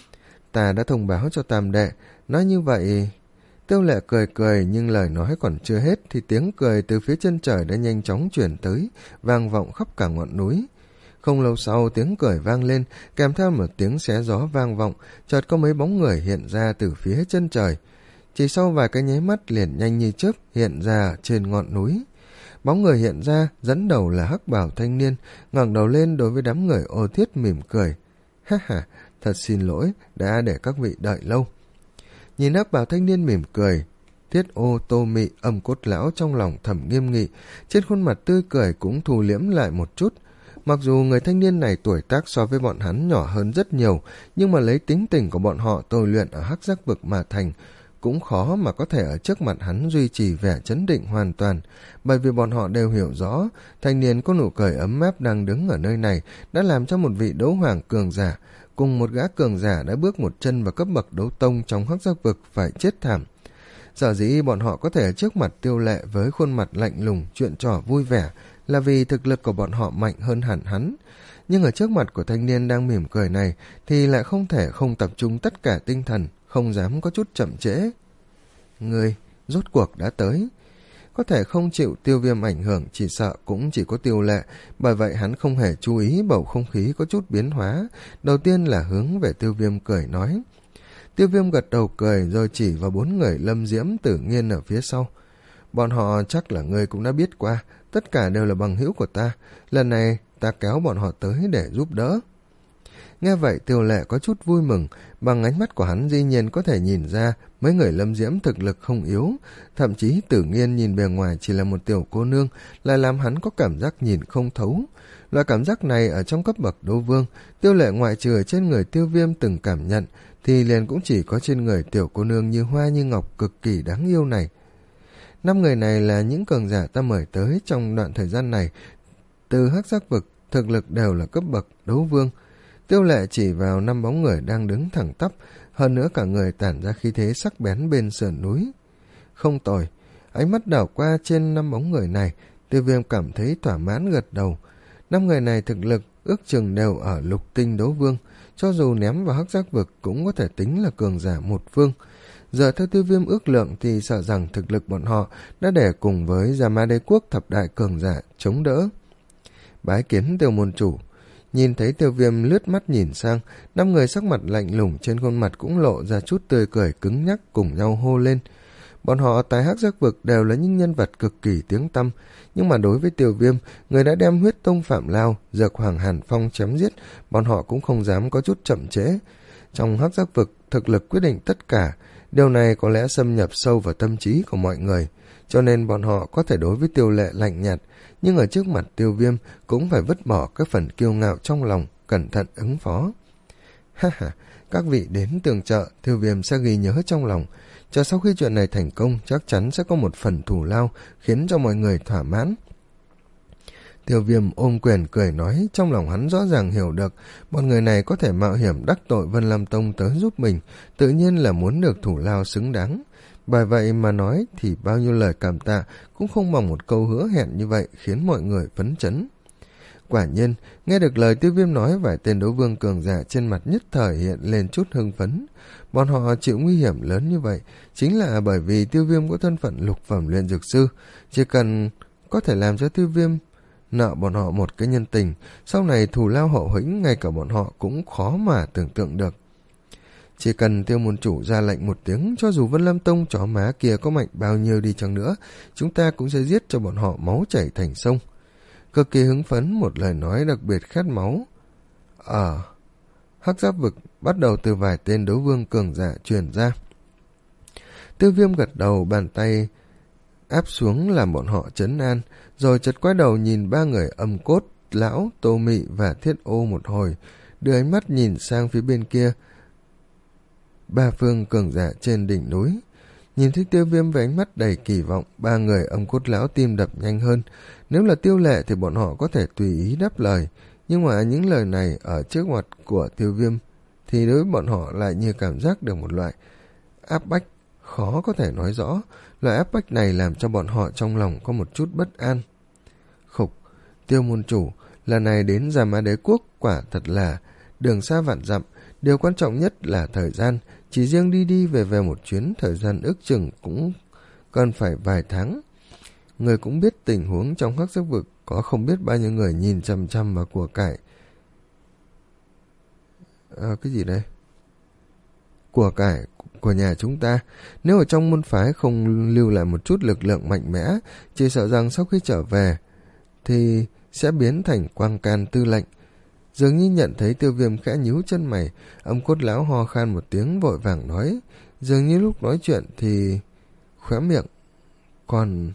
Ta đã thông báo cho Tam Đệ, nói như vậy... Tiêu Lệ cười cười, nhưng lời nói còn chưa hết thì tiếng cười từ phía chân trời đã nhanh chóng chuyển tới, vang vọng khắp cả ngọn núi. Không lâu sau tiếng cười vang lên, kèm theo một tiếng xé gió vang vọng, chợt có mấy bóng người hiện ra từ phía chân trời. Chỉ sau vài cái nháy mắt liền nhanh như chớp hiện ra trên ngọn núi. Bóng người hiện ra, dẫn đầu là hắc bào thanh niên, ngẩng đầu lên đối với đám người Ô Thiết mỉm cười. Ha ha, thật xin lỗi, đã để các vị đợi lâu. Nhìn hắc bào thanh niên mỉm cười, Thiết Ô, Tô Mị, Âm Cốt Lão trong lòng thầm nghiêm nghị, trên khuôn mặt tươi cười cũng thu liễm lại một chút. Mặc dù người thanh niên này tuổi tác so với bọn hắn nhỏ hơn rất nhiều, nhưng mà lấy tính tình của bọn họ tôi luyện ở Hắc Giác Vực mà thành, cũng khó mà có thể ở trước mặt hắn duy trì vẻ chấn định hoàn toàn, bởi vì bọn họ đều hiểu rõ, thanh niên có nụ cười ấm áp đang đứng ở nơi này đã làm cho một vị đấu hoàng cường giả, cùng một gã cường giả đã bước một chân vào cấp bậc đấu tông trong Hắc Giác Vực phải chết thảm. Sở dĩ bọn họ có thể ở trước mặt Tiêu Lệ với khuôn mặt lạnh lùng, chuyện trò vui vẻ, là vì thực lực của bọn họ mạnh hơn hẳn hắn. Nhưng ở trước mặt của thanh niên đang mỉm cười này thì lại không thể không tập trung tất cả tinh thần, không dám có chút chậm trễ. Người, rốt cuộc đã tới. Có thể không chịu Tiêu Viêm ảnh hưởng chỉ sợ cũng chỉ có Tiêu Lệ, bởi vậy hắn không hề chú ý bầu không khí có chút biến hóa. Đầu tiên là hướng về Tiêu Viêm cười nói. Tiêu Viêm gật đầu cười rồi chỉ vào bốn người Lâm Diễm, Tử Nghiên ở phía sau. Bọn họ chắc là ngươi cũng đã biết qua, tất cả đều là bằng hữu của ta, lần này ta kéo bọn họ tới để giúp đỡ. Nghe vậy Tiêu Lệ có chút vui mừng, bằng ánh mắt của hắn dĩ nhiên có thể nhìn ra mấy người Lâm Diễm thực lực không yếu, thậm chí Tử Nghiên nhìn bề ngoài chỉ là một tiểu cô nương, lại làm hắn có cảm giác nhìn không thấu. Loại cảm giác này ở trong cấp bậc đấu vương, Tiêu Lệ ngoại trừ ở trên người Tiêu Viêm từng cảm nhận, thì liền cũng chỉ có trên người tiểu cô nương như hoa như ngọc cực kỳ đáng yêu này. Năm người này là những cường giả ta mời tới trong đoạn thời gian này, từ Hắc Giác Vực, thực lực đều là cấp bậc đấu vương. Tiêu Lệ chỉ vào năm bóng người đang đứng thẳng tắp, hơn nữa cả người tản ra khí thế sắc bén bên sườn núi. Không tồi, ánh mắt đảo qua trên năm bóng người này, Tiêu Viêm cảm thấy thỏa mãn gật đầu. Năm người này thực lực ước chừng đều ở lục tinh đấu vương, cho dù ném vào Hắc Giác Vực cũng có thể tính là cường giả một phương. Giờ theo Tiêu Viêm ước lượng thì sợ rằng thực lực bọn họ đã để cùng với Gia Mã Đế Quốc thập đại cường giả chống đỡ. Bái kiến Tiêu môn chủ. Nhìn thấy Tiêu Viêm lướt mắt nhìn sang, năm người sắc mặt lạnh lùng trên khuôn mặt cũng lộ ra chút tươi cười cứng nhắc cùng nhau hô lên. Bọn họ tại Hắc Giác Vực đều là những nhân vật cực kỳ tiếng tăm, nhưng mà đối với Tiêu Viêm, người đã đem huyết tông Phạm Lao, Dược Hoàng Hàn Phong chém giết, bọn họ cũng không dám có chút chậm trễ. Trong Hắc Giác Vực, thực lực quyết định tất cả. Điều này có lẽ xâm nhập sâu vào tâm trí của mọi người, cho nên bọn họ có thể đối với Tiêu Lệ lạnh nhạt, nhưng ở trước mặt Tiêu Viêm cũng phải vứt bỏ các phần kiêu ngạo trong lòng, cẩn thận ứng phó. Ha ha, các vị đến tường trợ, Tiêu Viêm sẽ ghi nhớ trong lòng. Chờ sau khi chuyện này thành công, chắc chắn sẽ có một phần thù lao khiến cho mọi người thỏa mãn. Tiêu Viêm ôm quyền cười nói, trong lòng hắn rõ ràng hiểu được bọn người này có thể mạo hiểm đắc tội Vân Lam Tông tới giúp mình, tự nhiên là muốn được thù lao xứng đáng. Bởi vậy mà nói thì bao nhiêu lời cảm tạ cũng không bằng một câu hứa hẹn như vậy khiến mọi người phấn chấn. Quả nhiên, nghe được lời Tiêu Viêm nói, vài tên đấu vương cường giả trên mặt nhất thời hiện lên chút hưng phấn. Bọn họ chịu nguy hiểm lớn như vậy chính là bởi vì Tiêu Viêm có thân phận lục phẩm luyện dược sư, chỉ cần có thể làm cho Tiêu Viêm nợ bọn họ một cái nhân tình, sau này thù lao hậu hĩnh ngay cả bọn họ cũng khó mà tưởng tượng được. Chỉ cần Tiêu môn chủ ra lệnh một tiếng, cho dù Vân Lam Tông chó má kia có mạnh bao nhiêu đi chăng nữa, chúng ta cũng sẽ giết cho bọn họ máu chảy thành sông. Cực kỳ hứng phấn, một lời nói đặc biệt khát máu. Ở Hắc Giáp Vực bắt đầu từ vài tên đấu vương cường giả truyền ra. Tiêu Viêm gật đầu, bàn tay áp xuống làm bọn họ trấn an, rồi chợt quay đầu nhìn ba người Âm Cốt, Lão, Tô Mị và Thiết Ô một hồi, đưa ánh mắt nhìn sang phía bên kia, ba phương cường giả trên đỉnh núi. Nhìn thấy Tiêu Viêm với ánh mắt đầy kỳ vọng, ba người Âm Cốt Lão tim đập nhanh hơn. Nếu là Tiêu Lệ thì bọn họ có thể tùy ý đáp lời, nhưng mà những lời này ở trước mặt của Tiêu Viêm thì đối với bọn họ lại như cảm giác được một loại áp bách khó có thể nói rõ. Loại áp bách này làm cho bọn họ trong lòng có một chút bất an. Khục, Tiêu môn chủ, lần này đến Gia Mã Đế Quốc quả thật là đường xa vạn dặm, điều quan trọng nhất là thời gian, chỉ riêng đi đi về về một chuyến thời gian ước chừng cũng cần phải vài tháng. Người cũng biết tình huống trong Hắc Giáp Vực có không biết bao nhiêu người nhìn chằm chằm vào của cải. À, cái gì đây? Của cải của nhà chúng ta, nếu ở trong môn phái không lưu lại một chút lực lượng mạnh mẽ, chỉ sợ rằng sau khi trở về thì sẽ biến thành quang can tư lệnh. Dường như nhận thấy Tiêu Viêm khẽ nhíu chân mày, Âm Cốt Lão ho khan một tiếng vội vàng nói, dường như lúc nói chuyện thì khóe miệng còn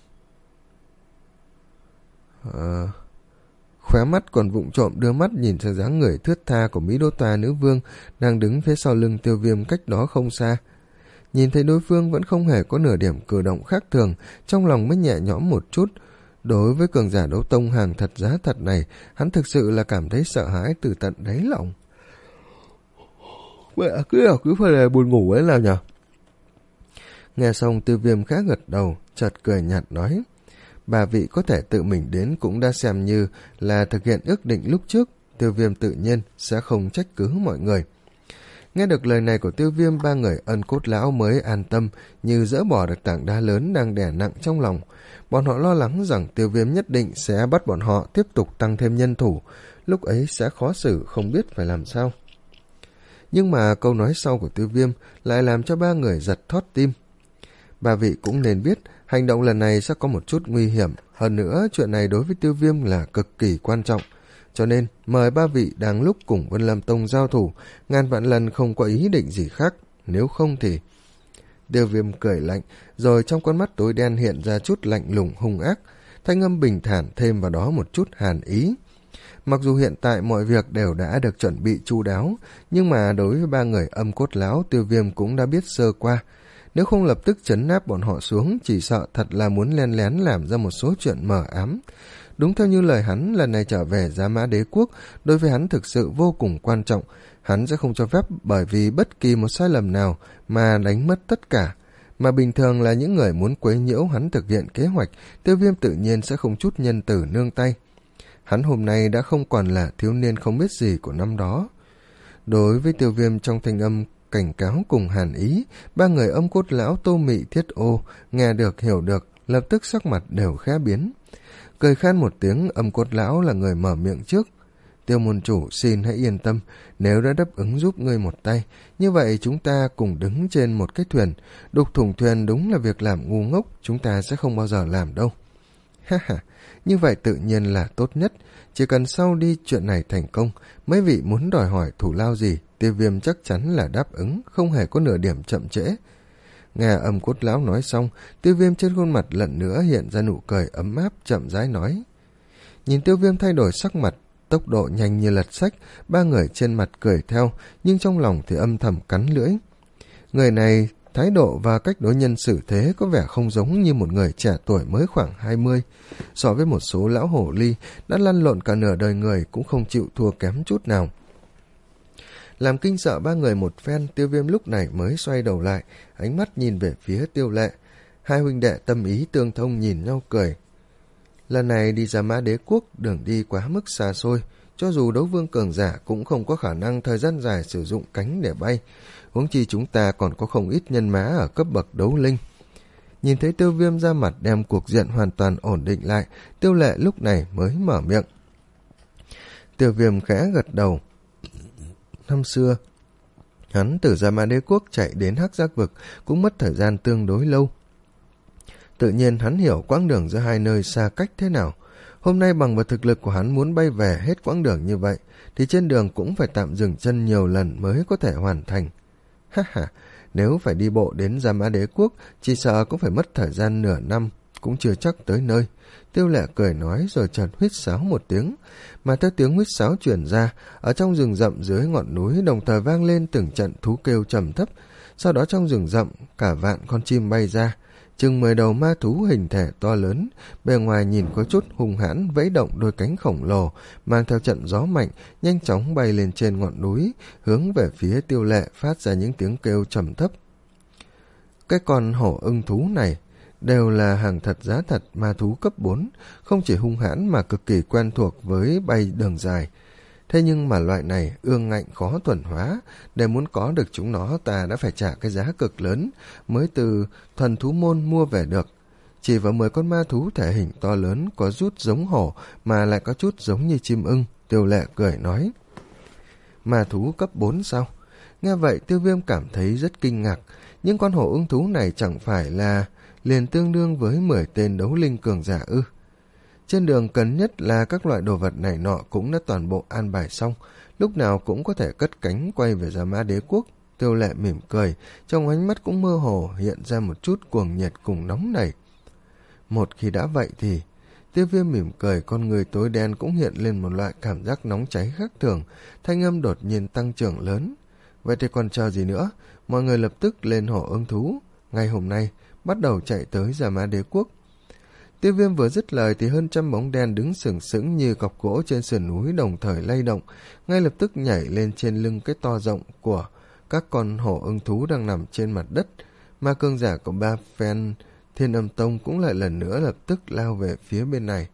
uh, khóe mắt còn vụng trộm đưa mắt nhìn sang dáng người thướt tha của Mỹ Đô Toa nữ vương đang đứng phía sau lưng Tiêu Viêm cách đó không xa. Nhìn thấy đối phương vẫn không hề có nửa điểm cử động khác thường, trong lòng mới nhẹ nhõm một chút. Đối với cường giả đấu tông hàng thật giá thật này, hắn thực sự là cảm thấy sợ hãi từ tận đáy lòng. Mẹ cứ ở cứ phải là buồn ngủ ấy nào nhở? Nghe xong Tiêu Viêm khá gật đầu, chợt cười nhạt nói, bà vị có thể tự mình đến cũng đã xem như là thực hiện ước định lúc trước, Tiêu Viêm tự nhiên sẽ không trách cứ mọi người. Nghe được lời này của Tiêu Viêm, ba người Ân Cốt Lão mới an tâm, như dỡ bỏ được tảng đá lớn đang đè nặng trong lòng. Bọn họ lo lắng rằng Tiêu Viêm nhất định sẽ bắt bọn họ tiếp tục tăng thêm nhân thủ, lúc ấy sẽ khó xử không biết phải làm sao. Nhưng mà câu nói sau của Tiêu Viêm lại làm cho ba người giật thót tim. Ba vị cũng nên biết hành động lần này sẽ có một chút nguy hiểm, hơn nữa chuyện này đối với Tiêu Viêm là cực kỳ quan trọng. Cho nên mời ba vị đang lúc cùng Vân Lam Tông giao thủ, ngàn vạn lần không có ý định gì khác, nếu không thì... Tiêu Viêm cười lạnh, rồi trong con mắt tối đen hiện ra chút lạnh lùng hung ác, thanh âm bình thản thêm vào đó một chút hàn ý. Mặc dù hiện tại mọi việc đều đã được chuẩn bị chu đáo, nhưng mà đối với ba người Âm Cốt Lão, Tiêu Viêm cũng đã biết sơ qua. Nếu không lập tức trấn áp bọn họ xuống, chỉ sợ thật là muốn len lén làm ra một số chuyện mờ ám. Đúng theo như lời hắn, lần này trở về Gia Mã Đế Quốc, đối với hắn thực sự vô cùng quan trọng. Hắn sẽ không cho phép bởi vì bất kỳ một sai lầm nào mà đánh mất tất cả. Mà bình thường là những người muốn quấy nhiễu hắn thực hiện kế hoạch, Tiêu Viêm tự nhiên sẽ không chút nhân từ nương tay. Hắn hôm nay đã không còn là thiếu niên không biết gì của năm đó. Đối với Tiêu Viêm trong thanh âm cảnh cáo cùng hàn ý, ba người Âm Cốt Lão, Tô Mị, Thiết Ô nghe được hiểu được, lập tức sắc mặt đều khẽ biến. Cười khan một tiếng, Âm Cốt Lão là người mở miệng trước. Tiêu môn chủ xin hãy yên tâm, nếu đã đáp ứng giúp ngươi một tay, như vậy chúng ta cùng đứng trên một cái thuyền. Đục thủng thuyền đúng là việc làm ngu ngốc, chúng ta sẽ không bao giờ làm đâu. Ha ha, như vậy tự nhiên là tốt nhất. Chỉ cần sau đi chuyện này thành công, mấy vị muốn đòi hỏi thủ lao gì, Tiêu Viêm chắc chắn là đáp ứng, không hề có nửa điểm chậm trễ. Nghe Âm Cốt Lão nói xong, Tiêu Viêm trên khuôn mặt lần nữa hiện ra nụ cười ấm áp, chậm rãi nói. Nhìn Tiêu Viêm thay đổi sắc mặt, tốc độ nhanh như lật sách, ba người trên mặt cười theo, nhưng trong lòng thì âm thầm cắn lưỡi. Người này, thái độ và cách đối nhân xử thế có vẻ không giống như một người trẻ tuổi mới khoảng hai mươi. So với một số lão hổ ly đã lăn lộn cả nửa đời người cũng không chịu thua kém chút nào. Làm kinh sợ ba người một phen, Tiêu Viêm lúc này mới xoay đầu lại, ánh mắt nhìn về phía Tiêu Lệ. Hai huynh đệ tâm ý tương thông nhìn nhau cười. Lần này đi ra Mã Đế Quốc, đường đi quá mức xa xôi, cho dù đấu vương cường giả cũng không có khả năng thời gian dài sử dụng cánh để bay, huống chi chúng ta còn có không ít nhân mã ở cấp bậc đấu linh. Nhìn thấy Tiêu Viêm ra mặt đem cuộc diện hoàn toàn ổn định lại, Tiêu Lệ lúc này mới mở miệng. Tiêu Viêm khẽ gật đầu. Năm xưa, hắn từ Gia Mã Đế Quốc chạy đến Hắc Giác Vực cũng mất thời gian tương đối lâu. Tự nhiên hắn hiểu quãng đường giữa hai nơi xa cách thế nào. Hôm nay bằng vào thực lực của hắn muốn bay về hết quãng đường như vậy, thì trên đường cũng phải tạm dừng chân nhiều lần mới có thể hoàn thành. Ha ha, nếu phải đi bộ đến Gia Mã Đế Quốc, chỉ sợ cũng phải mất thời gian nửa năm, cũng chưa chắc tới nơi. Tiêu Lệ cười nói rồi chợt huýt sáo một tiếng, mà theo tiếng huýt sáo truyền ra, ở trong rừng rậm dưới ngọn núi đồng thời vang lên từng trận thú kêu trầm thấp. Sau đó trong rừng rậm, cả vạn con chim bay ra, chừng mười đầu ma thú hình thể to lớn, bề ngoài nhìn có chút hung hãn, vẫy động đôi cánh khổng lồ, mang theo trận gió mạnh, nhanh chóng bay lên trên ngọn núi, hướng về phía Tiêu Lệ phát ra những tiếng kêu trầm thấp. Cái con hổ ưng thú này đều là hàng thật giá thật ma thú cấp bốn, không chỉ hung hãn mà cực kỳ quen thuộc với bay đường dài. Thế nhưng mà loại này ương ngạnh khó thuần hóa, để muốn có được chúng nó ta đã phải trả cái giá cực lớn mới từ thuần thú môn mua về được. Chỉ vào mười con ma thú thể hình to lớn có rút giống hổ mà lại có chút giống như chim ưng, Tiêu Lệ cười nói. Ma thú cấp bốn sao? Nghe vậy Tiêu Viêm cảm thấy rất kinh ngạc, nhưng con hổ ưng thú này chẳng phải là liền tương đương với mười tên đấu linh cường giả ư? Trên đường cần nhất là các loại đồ vật này nọ cũng đã toàn bộ an bài xong, lúc nào cũng có thể cất cánh quay về Gia Mã Đế Quốc. Tiêu Lệ mỉm cười, trong ánh mắt cũng mơ hồ hiện ra một chút cuồng nhiệt cùng nóng nảy. Một khi đã vậy thì, Tiêu Viêm mỉm cười, con người tối đen cũng hiện lên một loại cảm giác nóng cháy khác thường, thanh âm đột nhiên tăng trưởng lớn. Vậy thì còn chờ gì nữa, mọi người lập tức lên hổ ưng thú, ngày hôm nay bắt đầu chạy tới Gia Mã Đế Quốc. Tiêu Viêm vừa dứt lời thì hơn trăm bóng đen đứng sừng sững như cọc gỗ trên sườn núi đồng thời lay động, ngay lập tức nhảy lên trên lưng cái to rộng của các con hổ ưng thú đang nằm trên mặt đất, mà cường giả của ba phen Thiên Âm Tông cũng lại lần nữa lập tức lao về phía bên này.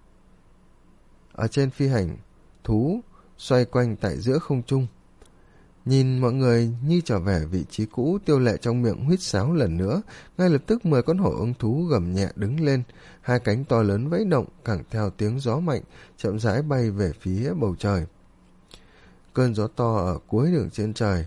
Ở trên phi hành thú xoay quanh tại giữa không trung, nhìn mọi người như trở về vị trí cũ, Tiêu Lệ trong miệng huýt sáo lần nữa, ngay lập tức mười con hổ ưng thú gầm nhẹ đứng lên, hai cánh to lớn vẫy động, càng theo tiếng gió mạnh, chậm rãi bay về phía bầu trời. Cơn gió to ở cuối đường trên trời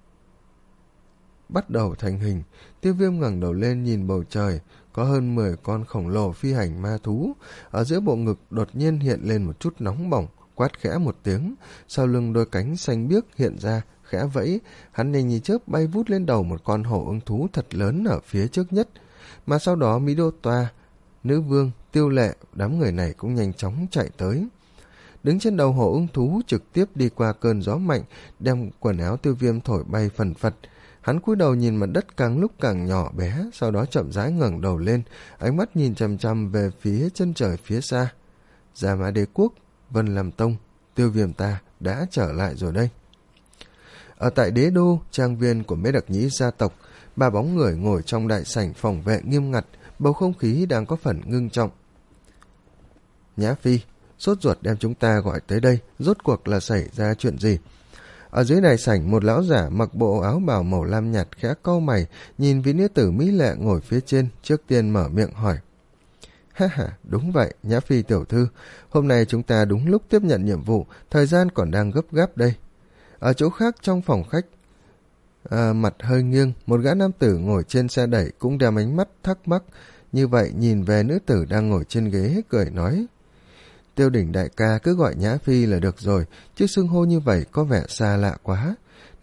bắt đầu thành hình. Tiêu Viêm ngẩng đầu lên nhìn bầu trời, có hơn mười con khổng lồ phi hành ma thú, ở giữa bộ ngực đột nhiên hiện lên một chút nóng bỏng, quát khẽ một tiếng, sau lưng đôi cánh xanh biếc hiện ra, khẽ vẫy, hắn nhanh như chớp bay vút lên đầu một con hổ ưng thú thật lớn ở phía trước nhất, mà sau đó Mỹ Đô Toa, Nữ Vương, Tiêu Lệ, đám người này cũng nhanh chóng chạy tới. Đứng trên đầu hổ ưng thú trực tiếp đi qua cơn gió mạnh, đem quần áo Tiêu Viêm thổi bay phần phật. Hắn cúi đầu nhìn mặt đất càng lúc càng nhỏ bé, sau đó chậm rãi ngẩng đầu lên, ánh mắt nhìn chằm chằm về phía chân trời phía xa. Gia Mã Đế Quốc, Vân Lam Tông, Tiêu Viêm ta đã trở lại rồi đây. Ở tại đế đô, trang viên của Mễ Đặc Nhĩ gia tộc, ba bóng người ngồi trong đại sảnh phòng vệ nghiêm ngặt, bầu không khí đang có phần ngưng trọng. Nhã Phi, sốt ruột đem chúng ta gọi tới đây, rốt cuộc là xảy ra chuyện gì? Ở dưới đại sảnh, một lão giả mặc bộ áo bào màu lam nhạt khẽ cau mày, nhìn vị nữ tử mỹ lệ ngồi phía trên, trước tiên mở miệng hỏi. Ha ha, đúng vậy, Nhã Phi tiểu thư, hôm nay chúng ta đúng lúc tiếp nhận nhiệm vụ, thời gian còn đang gấp gáp đây. Ở chỗ khác trong phòng khách, à, mặt hơi nghiêng, một gã nam tử ngồi trên xe đẩy cũng đem ánh mắt thắc mắc, như vậy nhìn về nữ tử đang ngồi trên ghế, cười nói. Tiêu Đỉnh đại ca cứ gọi Nhã Phi là được rồi, chứ xưng hô như vậy có vẻ xa lạ quá.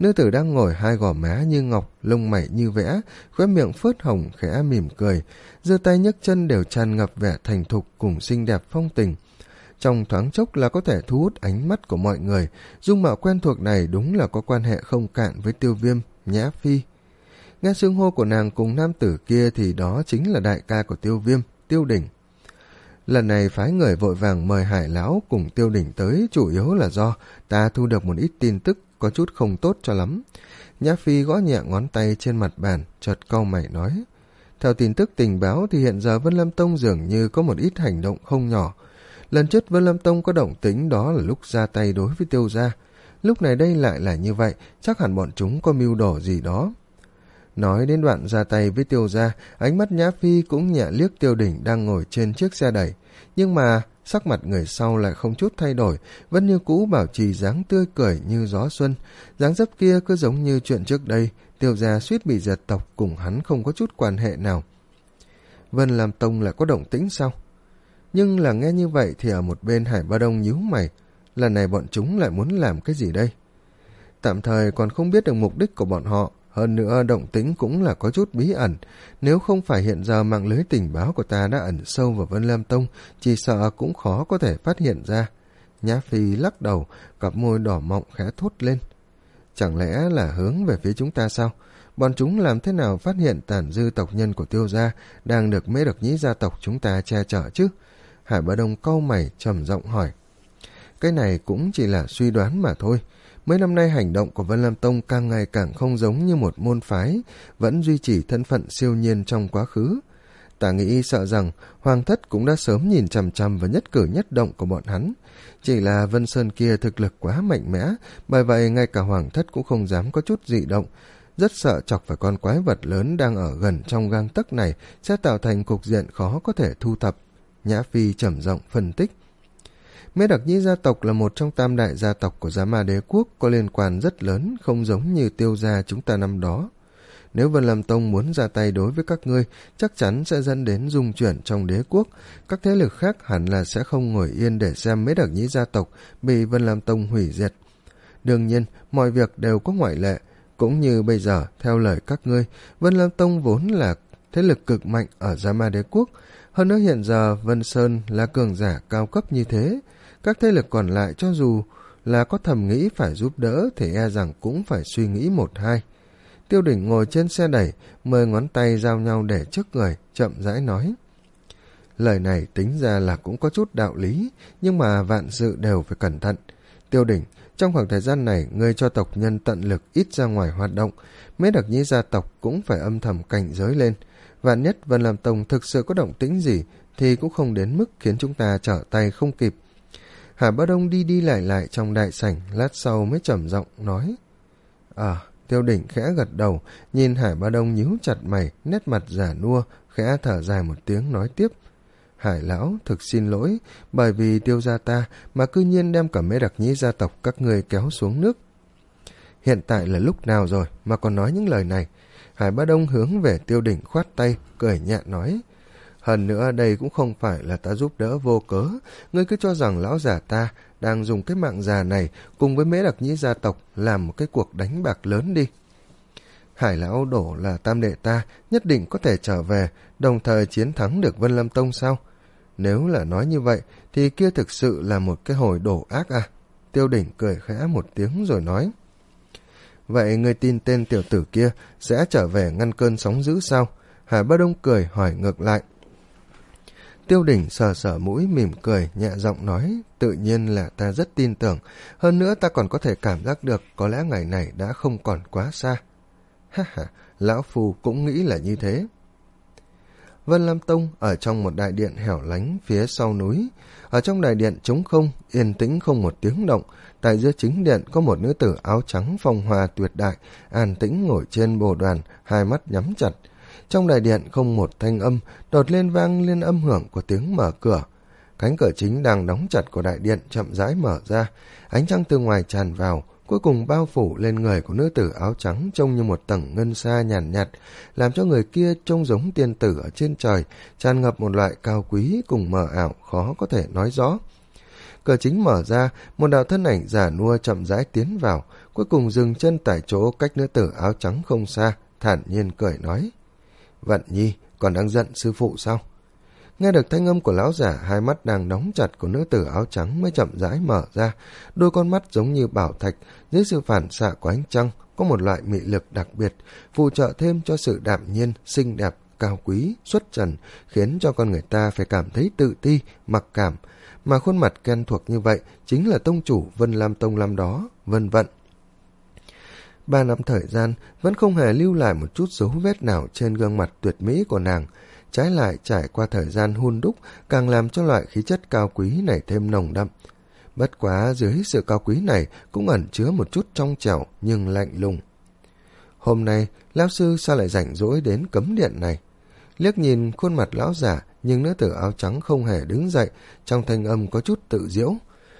Nữ tử đang ngồi hai gò má như ngọc, lông mày như vẽ, khóe miệng phớt hồng khẽ mỉm cười, giơ tay nhấc chân đều tràn ngập vẻ thành thục cùng xinh đẹp phong tình. Trong thoáng chốc là có thể thu hút ánh mắt của mọi người, dung mạo quen thuộc này đúng là có quan hệ không cạn với Tiêu Viêm, Nhã Phi. Nghe xưng hô của nàng cùng nam tử kia thì đó chính là đại ca của Tiêu Viêm, Tiêu Đỉnh. Lần này phái người vội vàng mời Hải lão cùng Tiêu Đỉnh tới chủ yếu là do ta thu được một ít tin tức có chút không tốt cho lắm. Nhã Phi gõ nhẹ ngón tay trên mặt bàn, chợt cau mày nói. Theo tin tức tình báo thì hiện giờ Vân Lâm Tông dường như có một ít hành động không nhỏ. Lần trước Vân Lâm Tông có động tĩnh đó là lúc ra tay đối với Tiêu gia. Lúc này đây lại là như vậy, chắc hẳn bọn chúng có mưu đồ gì đó. Nói đến đoạn ra tay với Tiêu gia, ánh mắt Nhã Phi cũng nhẹ liếc Tiêu Đỉnh đang ngồi trên chiếc xe đẩy. Nhưng mà sắc mặt người sau lại không chút thay đổi, vẫn như cũ bảo trì dáng tươi cười như gió xuân. Dáng dấp kia cứ giống như chuyện trước đây, Tiêu gia suýt bị diệt tộc cùng hắn không có chút quan hệ nào. Vân Lam Tông lại có động tĩnh sao? Nhưng là nghe như vậy thì ở một bên Hải Ba Đông nhíu mày, lần này bọn chúng lại muốn làm cái gì đây? Tạm thời còn không biết được mục đích của bọn họ, hơn nữa động tĩnh cũng là có chút bí ẩn, nếu không phải hiện giờ mạng lưới tình báo của ta đã ẩn sâu vào Vân Lam Tông, chỉ sợ cũng khó có thể phát hiện ra. Nhã Phi lắc đầu, cặp môi đỏ mọng khẽ thốt lên. Chẳng lẽ là hướng về phía chúng ta sao? Bọn chúng làm thế nào phát hiện tàn dư tộc nhân của Tiêu gia đang được Mễ Đặc Nhĩ gia tộc chúng ta che chở chứ? Hải Ba Đông cau mày trầm giọng hỏi. Cái này cũng chỉ là suy đoán mà thôi. Mấy năm nay hành động của Vân Lam Tông càng ngày càng không giống như một môn phái, vẫn duy trì thân phận siêu nhiên trong quá khứ. Ta nghĩ sợ rằng Hoàng Thất cũng đã sớm nhìn chằm chằm vào nhất cử nhất động của bọn hắn. Chỉ là Vân Sơn kia thực lực quá mạnh mẽ, bởi vậy ngay cả Hoàng Thất cũng không dám có chút dị động. Rất sợ chọc phải con quái vật lớn đang ở gần trong gang tấc này sẽ tạo thành cục diện khó có thể thu thập. Nhã Phi trầm giọng phân tích. Mễ Đặc Nhĩ gia tộc là một trong tam đại gia tộc của Giá Ma Đế quốc, có liên quan rất lớn, không giống như Tiêu gia chúng ta năm đó. Nếu Vân Lam Tông muốn ra tay đối với các ngươi, chắc chắn sẽ dẫn đến dung chuyển trong đế quốc. Các thế lực khác hẳn là sẽ không ngồi yên để xem Mễ Đặc Nhĩ gia tộc bị Vân Lam Tông hủy diệt. Đương nhiên, mọi việc đều có ngoại lệ. Cũng như bây giờ, theo lời các ngươi, Vân Lam Tông vốn là thế lực cực mạnh ở Giá Ma Đế quốc. Hơn nữa hiện giờ Vân Sơn là cường giả cao cấp như thế. Các thế lực còn lại cho dù là có thầm nghĩ phải giúp đỡ thì e rằng cũng phải suy nghĩ một hai. Tiêu Đỉnh ngồi trên xe đẩy, mười ngón tay giao nhau để trước người, chậm rãi nói. Lời này tính ra là cũng có chút đạo lý, nhưng mà vạn sự đều phải cẩn thận. Tiêu Đỉnh, trong khoảng thời gian này, ngươi cho tộc nhân tận lực ít ra ngoài hoạt động, Mễ Đặc Nhĩ gia tộc cũng phải âm thầm cảnh giới lên. Vạn nhất Vân Lam Tông thực sự có động tĩnh gì thì cũng không đến mức khiến chúng ta trở tay không kịp. Hải Ba Đông đi đi lại lại trong đại sảnh, lát sau mới trầm giọng nói. À, Tiêu Đỉnh khẽ gật đầu, nhìn Hải Ba Đông nhíu chặt mày, nét mặt già nua, khẽ thở dài một tiếng nói tiếp. Hải lão, thực xin lỗi, bởi vì Tiêu gia ta mà cư nhiên đem cả Mễ Đặc Nhĩ gia tộc các người kéo xuống nước. Hiện tại là lúc nào rồi mà còn nói những lời này? Hải Ba Đông hướng về Tiêu Đỉnh khoát tay, cười nhẹ nói. Hơn nữa đây cũng không phải là ta giúp đỡ vô cớ, ngươi cứ cho rằng lão già ta đang dùng cái mạng già này cùng với Mễ Đặc Nhĩ gia tộc làm một cái cuộc đánh bạc lớn đi. Hải lão đổ là tam đệ ta, nhất định có thể trở về, đồng thời chiến thắng được Vân Lam Tông sao? Nếu là nói như vậy, thì kia thực sự là một cái hồi đổ ác à? Tiêu Đỉnh cười khẽ một tiếng rồi nói. Vậy ngươi tin tên tiểu tử kia sẽ trở về ngăn cơn sóng dữ sao? Hải Ba Đông cười hỏi ngược lại. Tiêu Đỉnh sờ sờ mũi mỉm cười, nhẹ giọng nói, tự nhiên là ta rất tin tưởng, hơn nữa ta còn có thể cảm giác được có lẽ ngày này đã không còn quá xa. Ha ha, lão phu cũng nghĩ là như thế. Vân Lam Tông ở trong một đại điện hẻo lánh phía sau núi. Ở trong đại điện trống không, yên tĩnh không một tiếng động. Tại giữa chính điện có một nữ tử áo trắng phong hoa tuyệt đại, an tĩnh ngồi trên bồ đoàn, hai mắt nhắm chặt. Trong đại điện không một thanh âm, đột lên vang lên âm hưởng của tiếng mở cửa. Cánh cửa chính đang đóng chặt của đại điện chậm rãi mở ra, ánh trăng từ ngoài tràn vào, cuối cùng bao phủ lên người của nữ tử áo trắng trông như một tầng ngân sa nhàn nhạt, nhạt, làm cho người kia trông giống tiên tử ở trên trời, tràn ngập một loại cao quý cùng mờ ảo khó có thể nói rõ. Cửa chính mở ra, một đạo thân ảnh già nua chậm rãi tiến vào, cuối cùng dừng chân tại chỗ cách nữ tử áo trắng không xa, thản nhiên cười nói: Vận Nhi, còn đang giận sư phụ sao? Nghe được thanh âm của lão giả, hai mắt đang đóng chặt của nữ tử áo trắng mới chậm rãi mở ra, đôi con mắt giống như bảo thạch, dưới sự phản xạ của ánh trăng có một loại mị lực đặc biệt, phụ trợ thêm cho sự đạm nhiên, xinh đẹp, cao quý, xuất trần, khiến cho con người ta phải cảm thấy tự ti, mặc cảm. Mà khuôn mặt quen thuộc như vậy chính là tông chủ Vân Lam Tông năm đó, Vân Vận. Ba năm thời gian vẫn không hề lưu lại một chút dấu vết nào trên gương mặt tuyệt mỹ của nàng. Trái lại, trải qua thời gian hun đúc càng làm cho loại khí chất cao quý này thêm nồng đậm. Bất quá dưới sự cao quý này cũng ẩn chứa một chút trong trẻo nhưng lạnh lùng. Hôm nay, lão sư sao lại rảnh rỗi đến cấm điện này? Liếc nhìn khuôn mặt lão giả, nhưng nữ tử áo trắng không hề đứng dậy, trong thanh âm có chút tự diễu.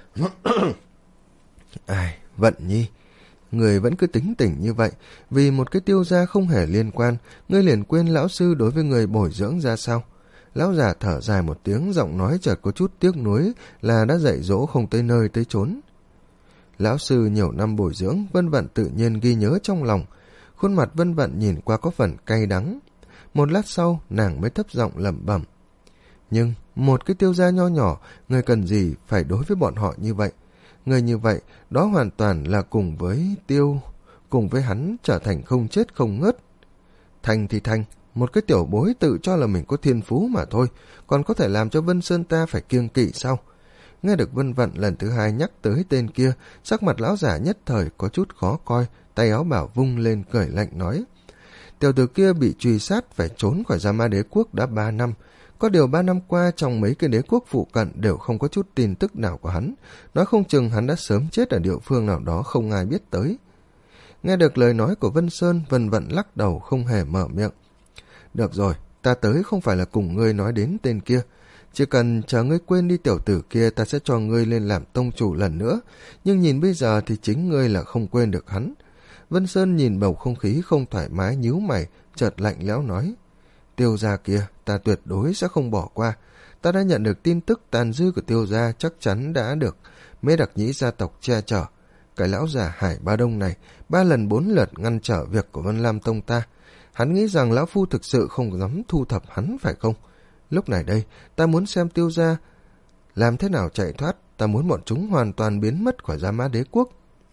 Ai, Vận Nhi, người vẫn cứ tính tỉnh như vậy, vì một cái tiêu gia không hề liên quan, ngươi liền quên lão sư đối với người bồi dưỡng ra sao? Lão giả thở dài một tiếng, giọng nói chợt có chút tiếc nuối là đã dạy dỗ không tới nơi tới chốn. Lão sư nhiều năm bồi dưỡng, Vân Vận tự nhiên ghi nhớ trong lòng. Khuôn mặt Vân Vận nhìn qua có phần cay đắng. Một lát sau, nàng mới thấp giọng lẩm bẩm. Nhưng một cái tiêu gia nho nhỏ, người cần gì phải đối với bọn họ như vậy? Người như vậy, đó hoàn toàn là cùng với tiêu, cùng với hắn trở thành không chết không ngớt. Thành thì thành, một cái tiểu bối tự cho là mình có thiên phú mà thôi, còn có thể làm cho Vân Sơn ta phải kiêng kỵ sao? Nghe được Vân Vận lần thứ hai nhắc tới tên kia, sắc mặt lão giả nhất thời có chút khó coi, tay áo bảo vung lên cười lạnh nói. Tiểu tử kia bị truy sát phải trốn khỏi Gia Ma Đế Quốc đã ba năm. Có điều ba năm qua trong mấy cái đế quốc phụ cận đều không có chút tin tức nào của hắn. Nói không chừng hắn đã sớm chết ở địa phương nào đó không ai biết tới. Nghe được lời nói của Vân Sơn, Vân Vận lắc đầu không hề mở miệng. Được rồi, ta tới không phải là cùng ngươi nói đến tên kia. Chỉ cần chờ ngươi quên đi tiểu tử kia, ta sẽ cho ngươi lên làm tông chủ lần nữa. Nhưng nhìn bây giờ thì chính ngươi là không quên được hắn. Vân Sơn nhìn bầu không khí không thoải mái nhíu mày, chợt lạnh lẽo nói. Tiêu gia kia, ta tuyệt đối sẽ không bỏ qua. Ta đã nhận được tin tức tàn dư của tiêu gia chắc chắn đã được Mễ Đặc Nhĩ gia tộc che chở. Cái lão già Hải Ba Đông này ba lần bốn lượt ngăn trở việc của Vân Lam Tông ta. Hắn nghĩ rằng lão phu thực sự không dám thu thập hắn phải không? Lúc này đây, ta muốn xem tiêu gia làm thế nào chạy thoát. Ta muốn bọn chúng hoàn toàn biến mất khỏi Gia Ma Đế Quốc.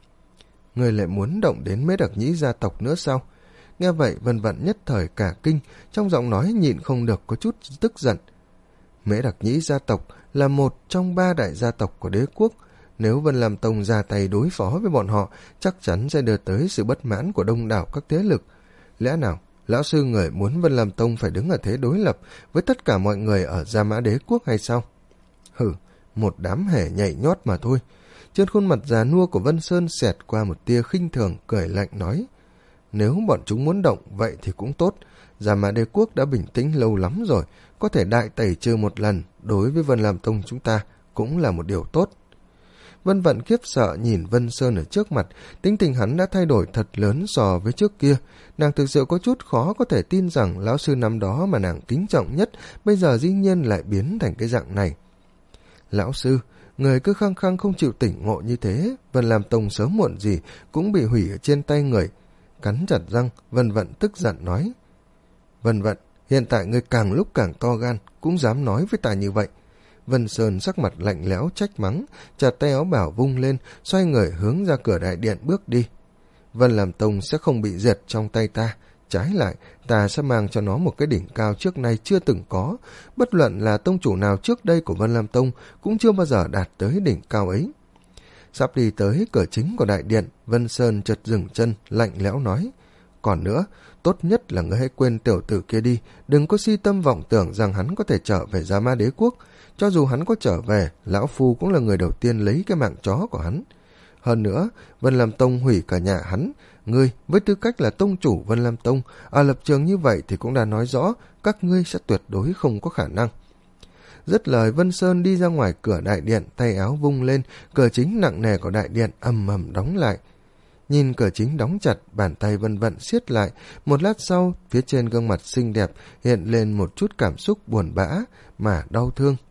Người lại muốn động đến Mễ Đặc Nhĩ gia tộc nữa sao? Nghe vậy, Vân Vận nhất thời cả kinh, trong giọng nói nhịn không được có chút tức giận. Mễ Đặc Nhĩ gia tộc là một trong ba đại gia tộc của đế quốc. Nếu Vân Lam Tông ra tay đối phó với bọn họ, chắc chắn sẽ đưa tới sự bất mãn của đông đảo các thế lực. Lẽ nào, lão sư người muốn Vân Lam Tông phải đứng ở thế đối lập với tất cả mọi người ở Gia Mã Đế Quốc hay sao? Hừ, một đám hề nhảy nhót mà thôi. Trên khuôn mặt già nua của Vân Sơn xẹt qua một tia khinh thường, cười lạnh nói. Nếu bọn chúng muốn động, vậy thì cũng tốt. Gia Mã Đế Quốc đã bình tĩnh lâu lắm rồi, có thể đại tẩy trừ một lần, đối với Vân Lam Tông chúng ta cũng là một điều tốt. Vân Vận khiếp sợ nhìn Vân Sơn ở trước mặt, tính tình hắn đã thay đổi thật lớn so với trước kia. Nàng thực sự có chút khó có thể tin rằng lão sư năm đó mà nàng kính trọng nhất, bây giờ dĩ nhiên lại biến thành cái dạng này. Lão sư, người cứ khăng khăng không chịu tỉnh ngộ như thế, Vân Lam Tông sớm muộn gì cũng bị hủy ở trên tay người. Cắn chặt răng, Vân Vận tức giận nói. Vân Vận, hiện tại ngươi càng lúc càng to gan, cũng dám nói với ta như vậy. Vân Sơn sắc mặt lạnh lẽo trách mắng, chặt tay áo bảo vung lên, xoay người hướng ra cửa đại điện bước đi. Vân Lam Tông sẽ không bị diệt trong tay ta, trái lại, ta sẽ mang cho nó một cái đỉnh cao trước nay chưa từng có. Bất luận là tông chủ nào trước đây của Vân Lam Tông cũng chưa bao giờ đạt tới đỉnh cao ấy. Sắp đi tới cửa chính của đại điện, Vân Sơn chợt dừng chân, lạnh lẽo nói. Còn nữa, tốt nhất là ngươi hãy quên tiểu tử kia đi, đừng có si tâm vọng tưởng rằng hắn có thể trở về Gia Ma Đế Quốc. Cho dù hắn có trở về, lão phu cũng là người đầu tiên lấy cái mạng chó của hắn. Hơn nữa, Vân Lam Tông hủy cả nhà hắn. Ngươi, với tư cách là tông chủ Vân Lam Tông, ở lập trường như vậy thì cũng đã nói rõ các ngươi sẽ tuyệt đối không có khả năng. Dứt lời, Vân Sơn đi ra ngoài cửa đại điện, tay áo vung lên, cửa chính nặng nề của đại điện ầm ầm đóng lại. Nhìn cửa chính đóng chặt, bàn tay Vân Vận siết lại. Một lát sau, phía trên gương mặt xinh đẹp hiện lên một chút cảm xúc buồn bã mà đau thương.